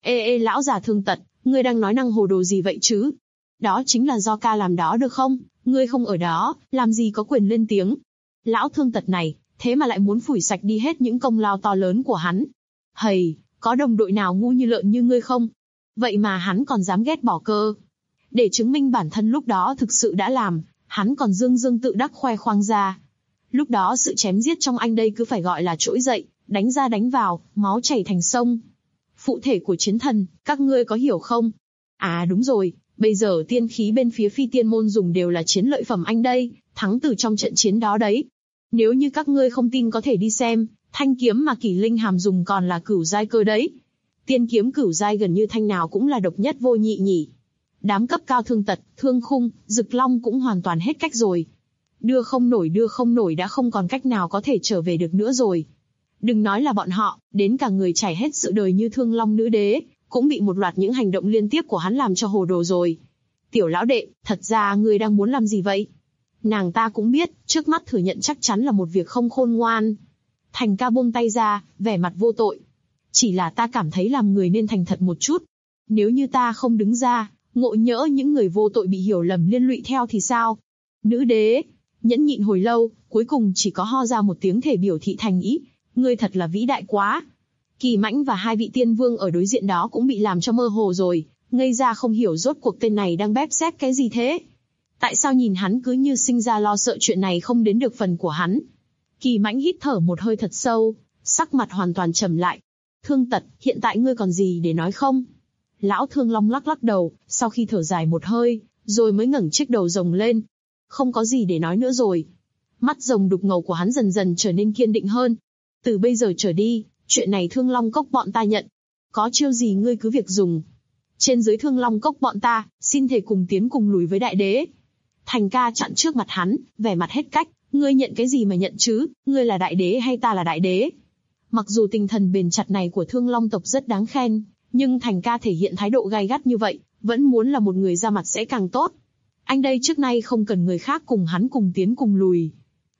Ê lão già Thương Tật, ngươi đang nói năng hồ đồ gì vậy chứ? Đó chính là do ca làm đó được không? Ngươi không ở đó, làm gì có quyền lên tiếng. Lão Thương Tật này, thế mà lại muốn phủi sạch đi hết những công lao to lớn của hắn. Hầy, có đồng đội nào ngu như lợn như ngươi không? Vậy mà hắn còn dám ghét bỏ cơ. Để chứng minh bản thân lúc đó thực sự đã làm, hắn còn dương tự đắc khoe khoang ra. Lúc đó sự chém giết trong anh đây cứ phải gọi là trỗi dậy, đánh ra đánh vào, máu chảy thành sông. Phụ thể của chiến thần, các ngươi có hiểu không? À đúng rồi, bây giờ tiên khí bên phía phi tiên môn dùng đều là chiến lợi phẩm anh đây, thắng từ trong trận chiến đó đấy. Nếu như các ngươi không tin có thể đi xem, thanh kiếm mà Kỷ Linh Hàm dùng còn là cửu giai cơ đấy. Tiên kiếm cửu giai gần như thanh nào cũng là độc nhất vô nhị nhỉ. Đám cấp cao Thương Tật, Thương Khung, Dực Long cũng hoàn toàn hết cách rồi. Đưa không nổi đã không còn cách nào có thể trở về được nữa rồi. Đừng nói là bọn họ, đến cả người trải hết sự đời như Thương Long nữ đế, cũng bị một loạt những hành động liên tiếp của hắn làm cho hồ đồ rồi. Tiểu lão đệ, thật ra ngươi đang muốn làm gì vậy? Nàng ta cũng biết, trước mắt thừa nhận chắc chắn là một việc không khôn ngoan. Thành ca buông tay ra, vẻ mặt vô tội. Chỉ là ta cảm thấy làm người nên thành thật một chút. Nếu như ta không đứng ra, ngộ nhỡ những người vô tội bị hiểu lầm liên lụy theo thì sao? Nữ đế, nhẫn nhịn hồi lâu, cuối cùng chỉ có ho ra một tiếng thể biểu thị thành ý. Ngươi thật là vĩ đại quá. Kỳ Mãnh và hai vị tiên vương ở đối diện đó cũng bị làm cho mơ hồ rồi, ngây ra không hiểu rốt cuộc tên này đang bép xép cái gì thế. Tại sao nhìn hắn cứ như sinh ra lo sợ chuyện này không đến được phần của hắn. Kỳ Mãnh hít thở một hơi thật sâu, sắc mặt hoàn toàn trầm lại. Thương Tật, hiện tại ngươi còn gì để nói không? Lão Thương Long lắc đầu, sau khi thở dài một hơi, rồi mới ngẩng chiếc đầu rồng lên. Không có gì để nói nữa rồi. Mắt rồng đục ngầu của hắn dần dần trở nên kiên định hơn. Từ bây giờ trở đi, chuyện này Thương Long cốc bọn ta nhận. Có chiêu gì ngươi cứ việc dùng. Trên dưới Thương Long cốc bọn ta, xin thề cùng tiến cùng lùi với đại đế. Thành ca chặn trước mặt hắn, vẻ mặt hết cách. Ngươi nhận cái gì mà nhận chứ, ngươi là đại đế hay ta là đại đế? Mặc dù tinh thần bền chặt này của Thương Long tộc rất đáng khen, nhưng Thành ca thể hiện thái độ gay gắt như vậy, vẫn muốn là một người ra mặt sẽ càng tốt. Anh đây trước nay không cần người khác cùng hắn cùng tiến cùng lùi.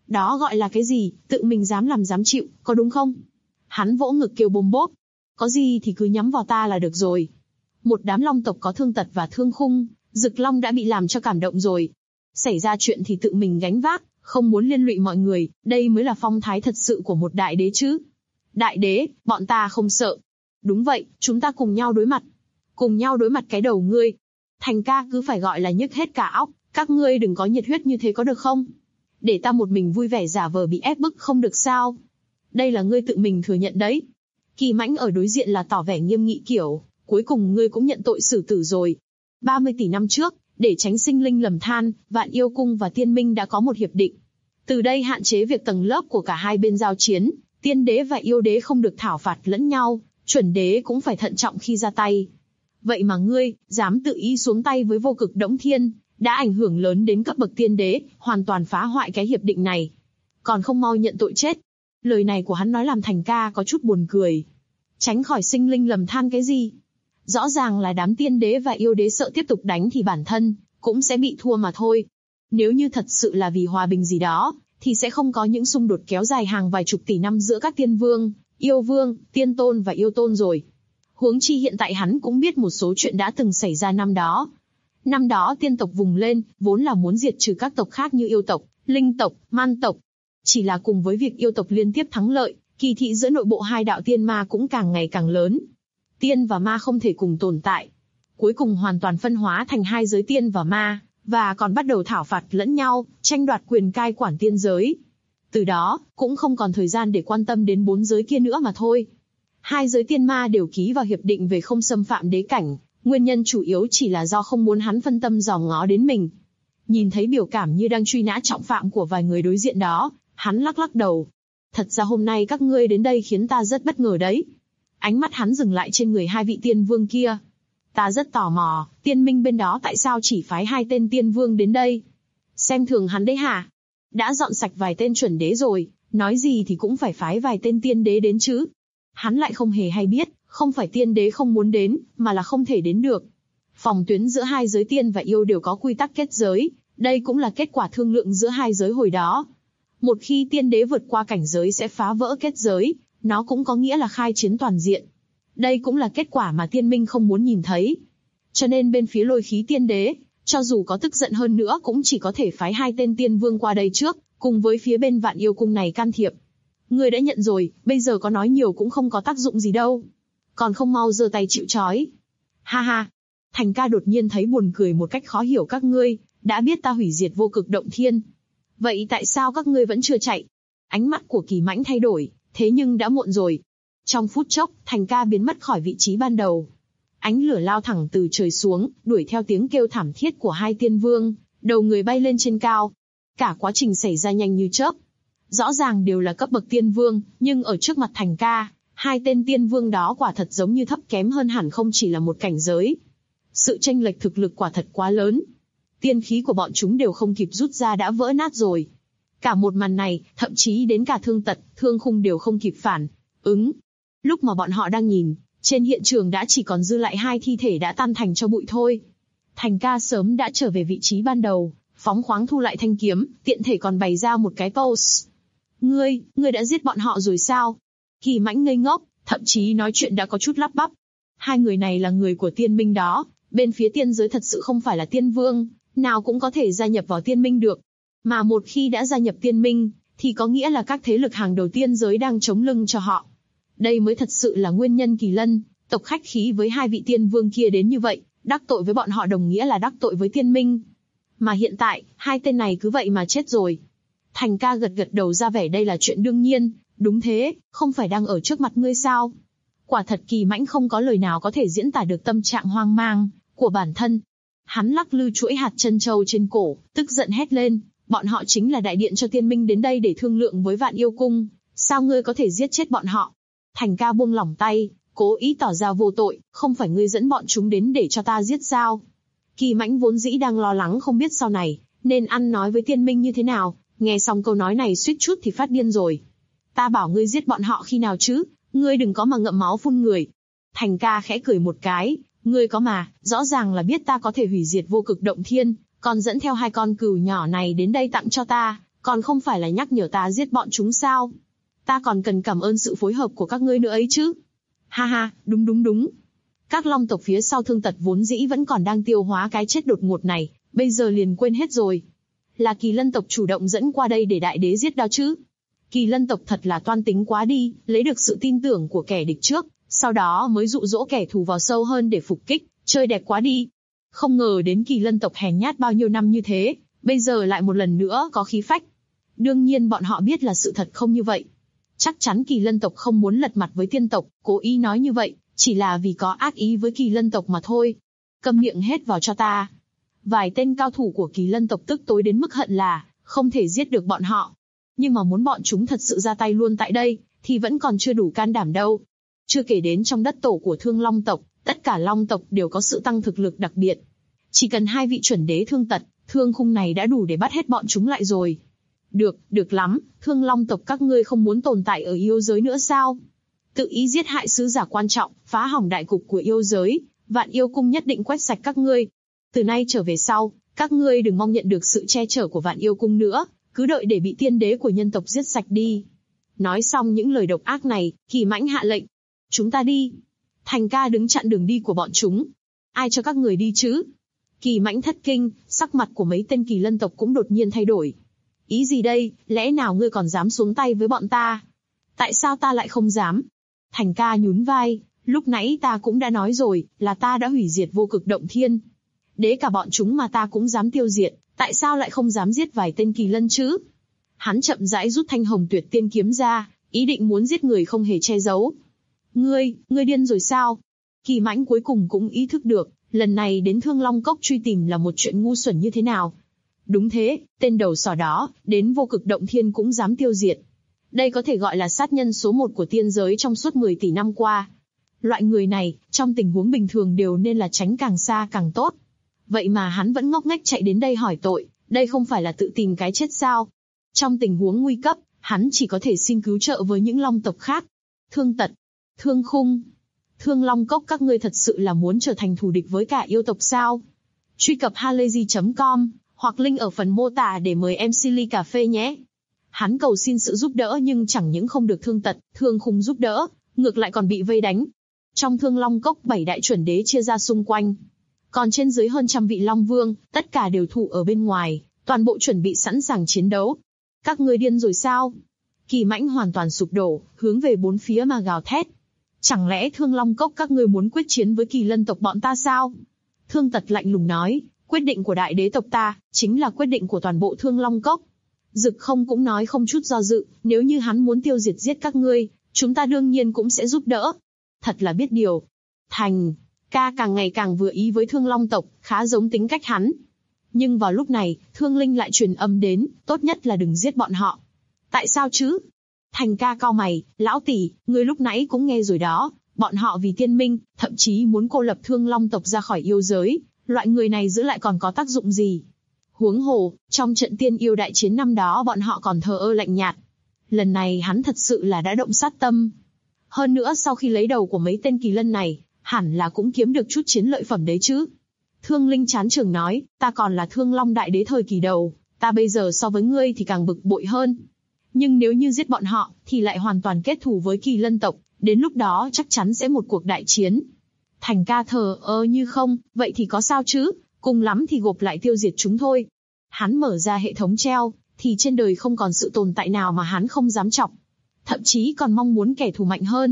Đó gọi là cái gì, tự mình dám làm dám chịu, có đúng không? Hắn vỗ ngực kêu bôm bốp. Có gì thì cứ nhắm vào ta là được rồi. Một đám long tộc có Thương Tật và Thương Khung, Dực Long đã bị làm cho cảm động rồi. Xảy ra chuyện thì tự mình gánh vác, không muốn liên lụy mọi người, đây mới là phong thái thật sự của một đại đế chứ. Đại đế, bọn ta không sợ. Đúng vậy, chúng ta cùng nhau đối mặt. Cùng nhau đối mặt cái đầu ngươi. Thành ca cứ phải gọi là nhức hết cả óc, các ngươi đừng có nhiệt huyết như thế có được không? Để ta một mình vui vẻ giả vờ bị ép bức không được sao? Đây là ngươi tự mình thừa nhận đấy. Kỳ Mãnh ở đối diện là tỏ vẻ nghiêm nghị kiểu, cuối cùng ngươi cũng nhận tội xử tử rồi. 30 tỷ năm trước, để tránh sinh linh lầm than, Vạn Yêu Cung và Tiên Minh đã có một hiệp định. Từ đây hạn chế việc tầng lớp của cả hai bên giao chiến, tiên đế và yêu đế không được thảo phạt lẫn nhau, chuẩn đế cũng phải thận trọng khi ra tay. Vậy mà ngươi, dám tự ý xuống tay với Vô Cực Đống Thiên, đã ảnh hưởng lớn đến cấp bậc tiên đế, hoàn toàn phá hoại cái hiệp định này. Còn không mau nhận tội chết. Lời này của hắn nói làm Thành ca có chút buồn cười. Tránh khỏi sinh linh lầm than cái gì? Rõ ràng là đám tiên đế và yêu đế sợ tiếp tục đánh thì bản thân cũng sẽ bị thua mà thôi. Nếu như thật sự là vì hòa bình gì đó, thì sẽ không có những xung đột kéo dài hàng vài chục tỷ năm giữa các tiên vương, yêu vương, tiên tôn và yêu tôn rồi. Huống chi hiện tại hắn cũng biết một số chuyện đã từng xảy ra năm đó. Năm đó tiên tộc vùng lên, vốn là muốn diệt trừ các tộc khác như yêu tộc, linh tộc, man tộc. Chỉ là cùng với việc yêu tộc liên tiếp thắng lợi, kỳ thị giữa nội bộ hai đạo tiên ma cũng càng ngày càng lớn. Tiên và ma không thể cùng tồn tại. Cuối cùng hoàn toàn phân hóa thành hai giới tiên và ma, và còn bắt đầu thảo phạt lẫn nhau, tranh đoạt quyền cai quản tiên giới. Từ đó, cũng không còn thời gian để quan tâm đến 4 giới kia nữa mà thôi. Hai giới tiên ma đều ký vào hiệp định về không xâm phạm đế cảnh, nguyên nhân chủ yếu chỉ là do không muốn hắn phân tâm dòm ngó đến mình. Nhìn thấy biểu cảm như đang truy nã trọng phạm của vài người đối diện đó, hắn lắc lắc đầu. Thật ra hôm nay các ngươi đến đây khiến ta rất bất ngờ đấy. Ánh mắt hắn dừng lại trên người hai vị tiên vương kia. Ta rất tò mò, tiên minh bên đó tại sao chỉ phái 2 tên tiên vương đến đây? Xem thường hắn đấy hả? Đã dọn sạch vài tên chuẩn đế rồi, nói gì thì cũng phải phái vài tên tiên đế đến chứ. Hắn lại không hề hay biết, không phải tiên đế không muốn đến, mà là không thể đến được. Phòng tuyến giữa hai giới tiên và yêu đều có quy tắc kết giới, đây cũng là kết quả thương lượng giữa hai giới hồi đó. Một khi tiên đế vượt qua cảnh giới sẽ phá vỡ kết giới, nó cũng có nghĩa là khai chiến toàn diện. Đây cũng là kết quả mà tiên minh không muốn nhìn thấy. Cho nên bên phía lôi khí tiên đế, cho dù có tức giận hơn nữa cũng chỉ có thể phái 2 tên tiên vương qua đây trước, cùng với phía bên Vạn Yêu Cung này can thiệp. Ngươi đã nhận rồi, bây giờ có nói nhiều cũng không có tác dụng gì đâu. Còn không mau giơ tay chịu trói. Ha ha. Thành ca đột nhiên thấy buồn cười một cách khó hiểu các ngươi, đã biết ta hủy diệt Vô Cực Động Thiên. Vậy tại sao các ngươi vẫn chưa chạy? Ánh mắt của Kỳ Mãnh thay đổi, thế nhưng đã muộn rồi. Trong phút chốc, Thành ca biến mất khỏi vị trí ban đầu. Ánh lửa lao thẳng từ trời xuống, đuổi theo tiếng kêu thảm thiết của 2 tiên vương, đầu người bay lên trên cao. Cả quá trình xảy ra nhanh như chớp. Rõ ràng đều là cấp bậc tiên vương, nhưng ở trước mặt Thành ca, 2 tên tiên vương đó quả thật giống như thấp kém hơn hẳn không chỉ là một cảnh giới. Sự chênh lệch thực lực quả thật quá lớn. Tiên khí của bọn chúng đều không kịp rút ra đã vỡ nát rồi. Cả một màn này, thậm chí đến cả Thương Tật, Thương Khung đều không kịp phản ứng. Lúc mà bọn họ đang nhìn, trên hiện trường đã chỉ còn dư lại 2 thi thể đã tan thành cho bụi thôi. Thành ca sớm đã trở về vị trí ban đầu, phóng khoáng thu lại thanh kiếm, tiện thể còn bày ra một cái pose. Ngươi đã giết bọn họ rồi sao? Kỳ Mãnh ngây ngốc, thậm chí nói chuyện đã có chút lắp bắp. 2 người này là người của tiên minh đó, bên phía tiên giới thật sự không phải là tiên vương, nào cũng có thể gia nhập vào tiên minh được. Mà một khi đã gia nhập tiên minh, thì có nghĩa là các thế lực hàng đầu tiên giới đang chống lưng cho họ. Đây mới thật sự là nguyên nhân Kỳ Lân tộc khách khí với 2 vị tiên vương kia đến như vậy, đắc tội với bọn họ đồng nghĩa là đắc tội với tiên minh. Mà hiện tại, 2 tên này cứ vậy mà chết rồi. Thành ca gật gật đầu ra vẻ đây là chuyện đương nhiên, đúng thế, không phải đang ở trước mặt ngươi sao? Quả thật Kỳ Mãnh không có lời nào có thể diễn tả được tâm trạng hoang mang của bản thân. Hắn lắc lư chuỗi hạt chân châu trên cổ, tức giận hét lên, bọn họ chính là đại điện cho tiên minh đến đây để thương lượng với Vạn Yêu Cung, sao ngươi có thể giết chết bọn họ? Thành ca buông lỏng tay, cố ý tỏ ra vô tội, không phải ngươi dẫn bọn chúng đến để cho ta giết sao? Kỳ Mãnh vốn dĩ đang lo lắng không biết sau này nên ăn nói với tiên minh như thế nào, nghe xong câu nói này suýt chút thì phát điên rồi. Ta bảo ngươi giết bọn họ khi nào chứ, ngươi đừng có mà ngậm máu phun người. Thành ca khẽ cười một cái, ngươi có mà, rõ ràng là biết ta có thể hủy diệt Vô Cực Động Thiên, còn dẫn theo 2 con cừu nhỏ này đến đây tặng cho ta, Còn không phải là nhắc nhở ta giết bọn chúng sao? Ta còn cần cảm ơn sự phối hợp của các ngươi nữa ấy chứ. Ha ha, đúng. Các long tộc phía sau Thương Tật vốn dĩ vẫn còn đang tiêu hóa cái chết đột ngột này, bây giờ liền quên hết rồi. Là Kỳ Lân tộc chủ động dẫn qua đây để đại đế giết đó chứ. Kỳ Lân tộc thật là toan tính quá đi, lấy được sự tin tưởng của kẻ địch trước, sau đó mới dụ dỗ kẻ thù vào sâu hơn để phục kích, chơi đẹp quá đi. Không ngờ đến Kỳ Lân tộc hèn nhát bao nhiêu năm như thế, bây giờ lại một lần nữa có khí phách. Đương nhiên bọn họ biết là sự thật không như vậy. Chắc chắn Kỳ Lân tộc không muốn lật mặt với Tiên tộc, cố ý nói như vậy, chỉ là vì có ác ý với Kỳ Lân tộc mà thôi. Câm miệng hết vào cho ta. Vài tên cao thủ của Kỳ Lân tộc tức tối đến mức hận là không thể giết được bọn họ. Nhưng mà muốn bọn chúng thật sự ra tay luôn tại đây, thì vẫn còn chưa đủ can đảm đâu. Chưa kể đến trong đất tổ của Thương Long tộc, tất cả Long tộc đều có sự tăng thực lực đặc biệt. Chỉ cần 2 vị chuẩn đế Thương Tật, Thương Khung này đã đủ để bắt hết bọn chúng lại rồi. Được lắm, Thương Long tộc các ngươi không muốn tồn tại ở yêu giới nữa sao? Tự ý giết hại sứ giả quan trọng, phá hỏng đại cục của yêu giới, Vạn Yêu Cung nhất định quét sạch các ngươi. Từ nay trở về sau, các ngươi đừng mong nhận được sự che chở của Vạn Yêu Cung nữa, cứ đợi để bị tiên đế của nhân tộc giết sạch đi. Nói xong những lời độc ác này, Kỳ Mãnh hạ lệnh. Chúng ta đi. Thành Ca đứng chặn đường đi của bọn chúng. Ai cho các người đi chứ? Kỳ Mãnh thất kinh, sắc mặt của mấy tên Kỳ Lân tộc cũng đột nhiên thay đổi. Ý gì đây, lẽ nào ngươi còn dám xuống tay với bọn ta? Tại sao ta lại không dám? Thành Ca nhún vai, lúc nãy ta cũng đã nói rồi, là ta đã hủy diệt Vô Cực Động Thiên. Đế cả bọn chúng mà ta cũng dám tiêu diệt, tại sao lại không dám giết vài tên Kỳ Lân chứ? Hắn chậm rãi rút Thanh Hồng Tuyệt Tiên kiếm ra, ý định muốn giết người không hề che giấu. Ngươi điên rồi sao? Kỳ Mãnh cuối cùng cũng ý thức được, lần này đến Thương Long Cốc truy tìm là một chuyện ngu xuẩn như thế nào. Đúng thế, tên đầu sỏ đó, đến Vô Cực Động Thiên cũng dám tiêu diệt. Đây có thể gọi là sát nhân số 1 của tiên giới trong suốt 10 tỷ năm qua. Loại người này, trong tình huống bình thường đều nên là tránh càng xa càng tốt. Vậy mà hắn vẫn ngốc nghếch chạy đến đây hỏi tội, đây không phải là tự tìm cái chết sao? Trong tình huống nguy cấp, hắn chỉ có thể xin cứu trợ với những long tộc khác. Thương Tật, Thương Khung, Thương Long Cốc các ngươi thật sự là muốn trở thành thù địch với cả yêu tộc sao? Truy cập halayzi.com, hoặc link ở phần mô tả để mời MC ly cà phê nhé. Hắn cầu xin sự giúp đỡ nhưng chẳng những không được Thương Tật, Thương Khung giúp đỡ, ngược lại còn bị vây đánh. Trong Thương Long Cốc 7 đại chuẩn đế chia ra xung quanh. Còn trên dưới hơn trăm vị Long Vương, tất cả đều thủ ở bên ngoài, toàn bộ chuẩn bị sẵn sàng chiến đấu. Các ngươi điên rồi sao? Kỳ Mãnh hoàn toàn sụp đổ, hướng về bốn phía mà gào thét. Chẳng lẽ Thương Long Cốc các ngươi muốn quyết chiến với Kỳ Lân tộc bọn ta sao? Thương Tật lạnh lùng nói, quyết định của đại đế tộc ta, chính là quyết định của toàn bộ Thương Long Cốc. Dực Không cũng nói không chút do dự, nếu như hắn muốn tiêu diệt giết các ngươi, chúng ta đương nhiên cũng sẽ giúp đỡ. Thật là biết điều. Thành Ca càng ngày càng vừa ý với Thương Long tộc, khá giống tính cách hắn. Nhưng vào lúc này, Thương Linh lại truyền âm đến, tốt nhất là đừng giết bọn họ. Tại sao chứ? Thành Ca cau mày, lão tỷ, ngươi lúc nãy cũng nghe rồi đó, bọn họ vì tiên minh, thậm chí muốn cô lập Thương Long tộc ra khỏi yêu giới, loại người này giữ lại còn có tác dụng gì? Huống hồ, trong trận tiên yêu đại chiến năm đó bọn họ còn thờ ơ lạnh nhạt. Lần này hắn thật sự là đã động sát tâm. Hơn nữa sau khi lấy đầu của mấy tên Kỳ Lân này, hẳn là cũng kiếm được chút chiến lợi phẩm đấy chứ. Thương Linh chán chường nói, ta còn là Thương Long đại đế thời kỳ đầu, ta bây giờ so với ngươi thì càng bực bội hơn. Nhưng nếu như giết bọn họ, thì lại hoàn toàn kết thù với Kỳ Lân tộc, đến lúc đó chắc chắn sẽ một cuộc đại chiến. Thành Ca thờ ơ như không, vậy thì có sao chứ, cùng lắm thì gộp lại tiêu diệt chúng thôi. Hắn mở ra hệ thống treo, thì trên đời không còn sự tồn tại nào mà hắn không dám chọc. Thậm chí còn mong muốn kẻ thù mạnh hơn.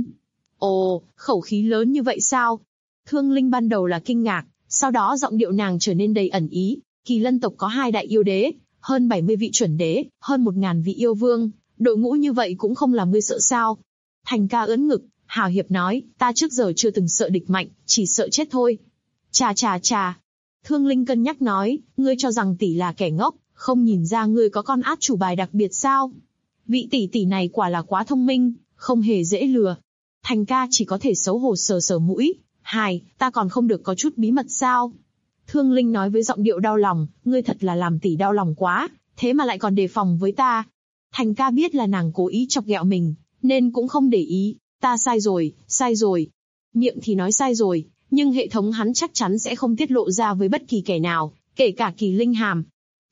Ồ, khẩu khí lớn như vậy sao? Thương Linh ban đầu là kinh ngạc, sau đó giọng điệu nàng trở nên đầy ẩn ý. Kỳ Lân tộc có 2 đại yêu đế, hơn 70 vị chuẩn đế, hơn 1000 vị yêu vương, đội ngũ như vậy cũng không làm ngươi sợ sao? Thành Ca ưỡn ngực, hào hiệp nói, ta trước giờ chưa từng sợ địch mạnh, chỉ sợ chết thôi. Chà. Thương Linh cân nhắc nói, ngươi cho rằng tỷ là kẻ ngốc, không nhìn ra ngươi có con át chủ bài đặc biệt sao? Vị tỷ này quả là quá thông minh, không hề dễ lừa. Thành Ca chỉ có thể xấu hổ sờ mũi, ta còn không được có chút bí mật sao? Thương Linh nói với giọng điệu đau lòng, ngươi thật là làm tỷ đau lòng quá, thế mà lại còn đề phòng với ta. Thành Ca biết là nàng cố ý chọc ghẹo mình, nên cũng không để ý, ta sai rồi. Miệng thì nói sai rồi, nhưng hệ thống hắn chắc chắn sẽ không tiết lộ ra với bất kỳ kẻ nào, kể cả Kỳ Linh Hàm.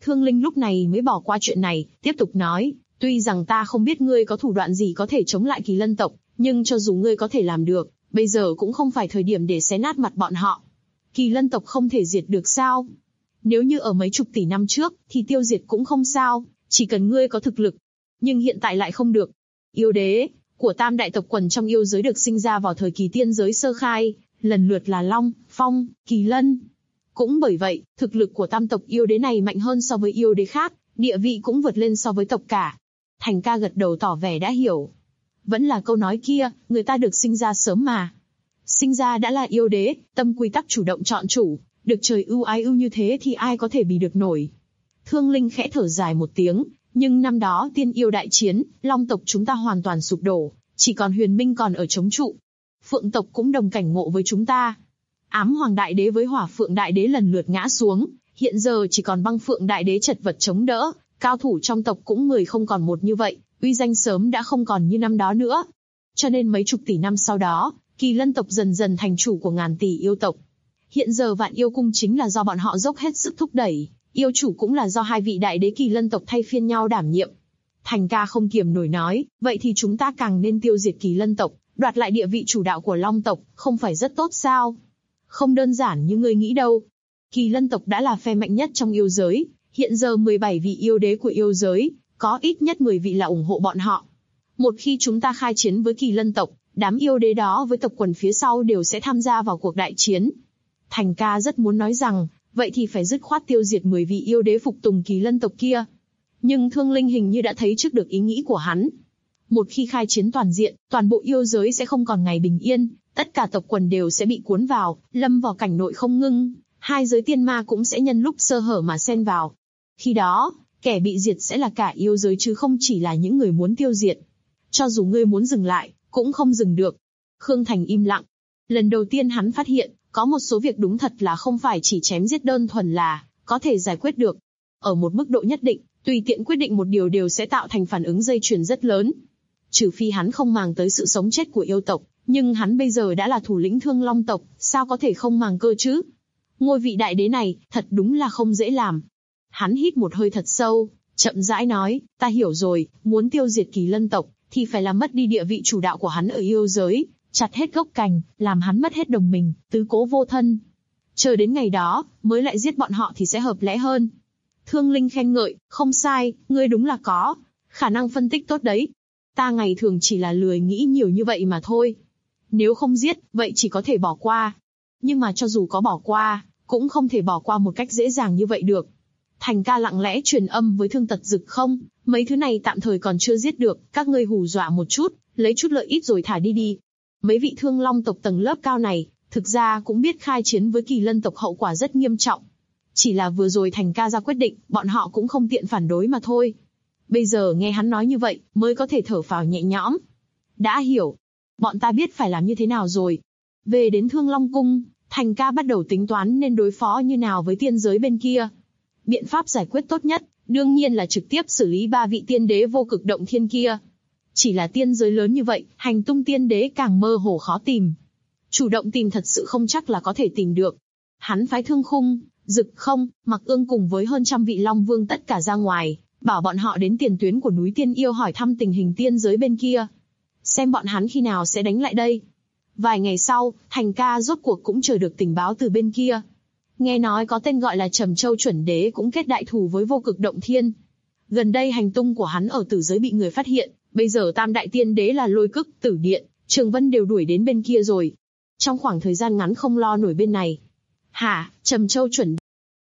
Thương Linh lúc này mới bỏ qua chuyện này, tiếp tục nói, tuy rằng ta không biết ngươi có thủ đoạn gì có thể chống lại Kỳ Lân tộc, nhưng cho dù ngươi có thể làm được, bây giờ cũng không phải thời điểm để xé nát mặt bọn họ. Kỳ Lân tộc không thể diệt được sao? Nếu như ở mấy chục tỷ năm trước, thì tiêu diệt cũng không sao, chỉ cần ngươi có thực lực. Nhưng hiện tại lại không được. Yêu đế của tam đại tộc quần trong yêu giới được sinh ra vào thời kỳ tiên giới sơ khai, lần lượt là Long, Phong, Kỳ Lân. Cũng bởi vậy, thực lực của tam tộc yêu đế này mạnh hơn so với yêu đế khác, địa vị cũng vượt lên so với tộc cả. Thành ca gật đầu tỏ vẻ đã hiểu. Vẫn là câu nói kia, người ta được sinh ra sớm mà. Sinh ra đã là yêu đế, tâm quy tắc chủ động chọn chủ, được trời ưu ái ưu như thế thì ai có thể bì được nổi. Thương Linh khẽ thở dài một tiếng, nhưng năm đó tiên yêu đại chiến, Long tộc chúng ta hoàn toàn sụp đổ, chỉ còn Huyền Minh còn ở chống trụ. Phượng tộc cũng đồng cảnh ngộ với chúng ta. Ám Hoàng Đại Đế với Hỏa Phượng Đại Đế lần lượt ngã xuống, hiện giờ chỉ còn Băng Phượng Đại Đế chật vật chống đỡ, cao thủ trong tộc cũng 10 không còn một như vậy, uy danh sớm đã không còn như năm đó nữa. Cho nên mấy chục tỷ năm sau đó, Kỳ Lân tộc dần dần thành chủ của ngàn tỷ yêu tộc. Hiện giờ Vạn Yêu Cung chính là do bọn họ dốc hết sức thúc đẩy, yêu chủ cũng là do hai vị đại đế Kỳ Lân tộc thay phiên nhau đảm nhiệm. Thành ca không kiềm nổi nói, vậy thì chúng ta càng nên tiêu diệt Kỳ Lân tộc, đoạt lại địa vị chủ đạo của Long tộc, không phải rất tốt sao? Không đơn giản như ngươi nghĩ đâu. Kỳ Lân tộc đã là phe mạnh nhất trong yêu giới, hiện giờ 17 vị yêu đế của yêu giới, có ít nhất 10 vị là ủng hộ bọn họ. Một khi chúng ta khai chiến với Kỳ Lân tộc, đám yêu đế đó với tộc quần phía sau đều sẽ tham gia vào cuộc đại chiến. Thành ca rất muốn nói rằng, vậy thì phải dứt khoát tiêu diệt 10 vị yêu đế phục tùng Kỳ Lân tộc kia. Nhưng Thương Linh hình như đã thấy trước được ý nghĩ của hắn. Một khi khai chiến toàn diện, toàn bộ yêu giới sẽ không còn ngày bình yên, tất cả tộc quần đều sẽ bị cuốn vào, lâm vào cảnh nội không ngưng, hai giới tiên ma cũng sẽ nhân lúc sơ hở mà xen vào. Khi đó, kẻ bị diệt sẽ là cả yêu giới chứ không chỉ là những người muốn tiêu diệt. Cho dù ngươi muốn dừng lại, cũng không dừng được. Khương Thành im lặng. Lần đầu tiên hắn phát hiện, có một số việc đúng thật là không phải chỉ chém giết đơn thuần là có thể giải quyết được. Ở một mức độ nhất định, tùy tiện quyết định một điều đều sẽ tạo thành phản ứng dây chuyền rất lớn. Trừ phi hắn không màng tới sự sống chết của yêu tộc, nhưng hắn bây giờ đã là thủ lĩnh Thương Long tộc, sao có thể không màng cơ chứ? Ngôi vị đại đế này, thật đúng là không dễ làm. Hắn hít một hơi thật sâu, chậm rãi nói, ta hiểu rồi, muốn tiêu diệt Kỳ Lân tộc, thì phải làm mất đi địa vị chủ đạo của hắn ở yêu giới, chặt hết gốc cành, làm hắn mất hết đồng mình, tứ cố vô thân. Chờ đến ngày đó, mới lại giết bọn họ thì sẽ hợp lẽ hơn. Thương Linh khen ngợi, không sai, ngươi đúng là có khả năng phân tích tốt đấy. Ta ngày thường chỉ là lười nghĩ nhiều như vậy mà thôi. Nếu không giết, vậy chỉ có thể bỏ qua. Nhưng mà cho dù có bỏ qua, cũng không thể bỏ qua một cách dễ dàng như vậy được. Thành ca lặng lẽ truyền âm với Thương Tật Dực, không, mấy thứ này tạm thời còn chưa giết được, các ngươi hù dọa một chút, lấy chút lợi ích rồi thả đi đi. Mấy vị Thương Long tộc tầng lớp cao này, thực ra cũng biết khai chiến với Kỳ Lân tộc hậu quả rất nghiêm trọng. Chỉ là vừa rồi Thành ca ra quyết định, bọn họ cũng không tiện phản đối mà thôi. Bây giờ nghe hắn nói như vậy, mới có thể thở phào nhẹ nhõm. Đã hiểu. Bọn ta biết phải làm như thế nào rồi. Về đến Thương Long Cung, Thành ca bắt đầu tính toán nên đối phó như nào với tiên giới bên kia. Biện pháp giải quyết tốt nhất, đương nhiên là trực tiếp xử lý 3 vị tiên đế vô cực động thiên kia. Chỉ là tiên giới lớn như vậy, hành tung tiên đế càng mơ hồ khó tìm. Chủ động tìm thật sự không chắc là có thể tìm được. Hắn phái Thương Khung, Dực Không, Mặc Ương cùng với hơn trăm vị Long Vương tất cả ra ngoài, bảo bọn họ đến tiền tuyến của núi Tiên Yêu hỏi thăm tình hình tiên giới bên kia. Xem bọn hắn khi nào sẽ đánh lại đây. Vài ngày sau, Thành ca rốt cuộc cũng chờ được tình báo từ bên kia. Nghe nói có tên gọi là Trầm Châu Chuẩn Đế cũng kết đại thù với vô cực động thiên. Gần đây hành tung của hắn ở tử giới bị người phát hiện, bây giờ tam đại tiên đế là Lôi Cức, Tử Điện, Trường Vân đều đuổi đến bên kia rồi. Trong khoảng thời gian ngắn không lo nổi bên này. Hả, Trầm Châu Chuẩn.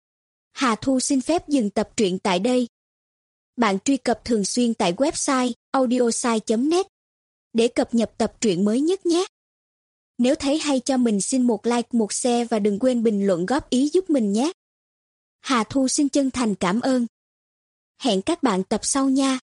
Hà Thu xin phép dừng tập truyện tại đây. Bạn truy cập thường xuyên tại website audiosai.net để cập nhật tập truyện mới nhất nhé. Nếu thấy hay cho mình xin một like, một share và đừng quên bình luận góp ý giúp mình nhé. Hà Thu xin chân thành cảm ơn. Hẹn các bạn tập sau nha.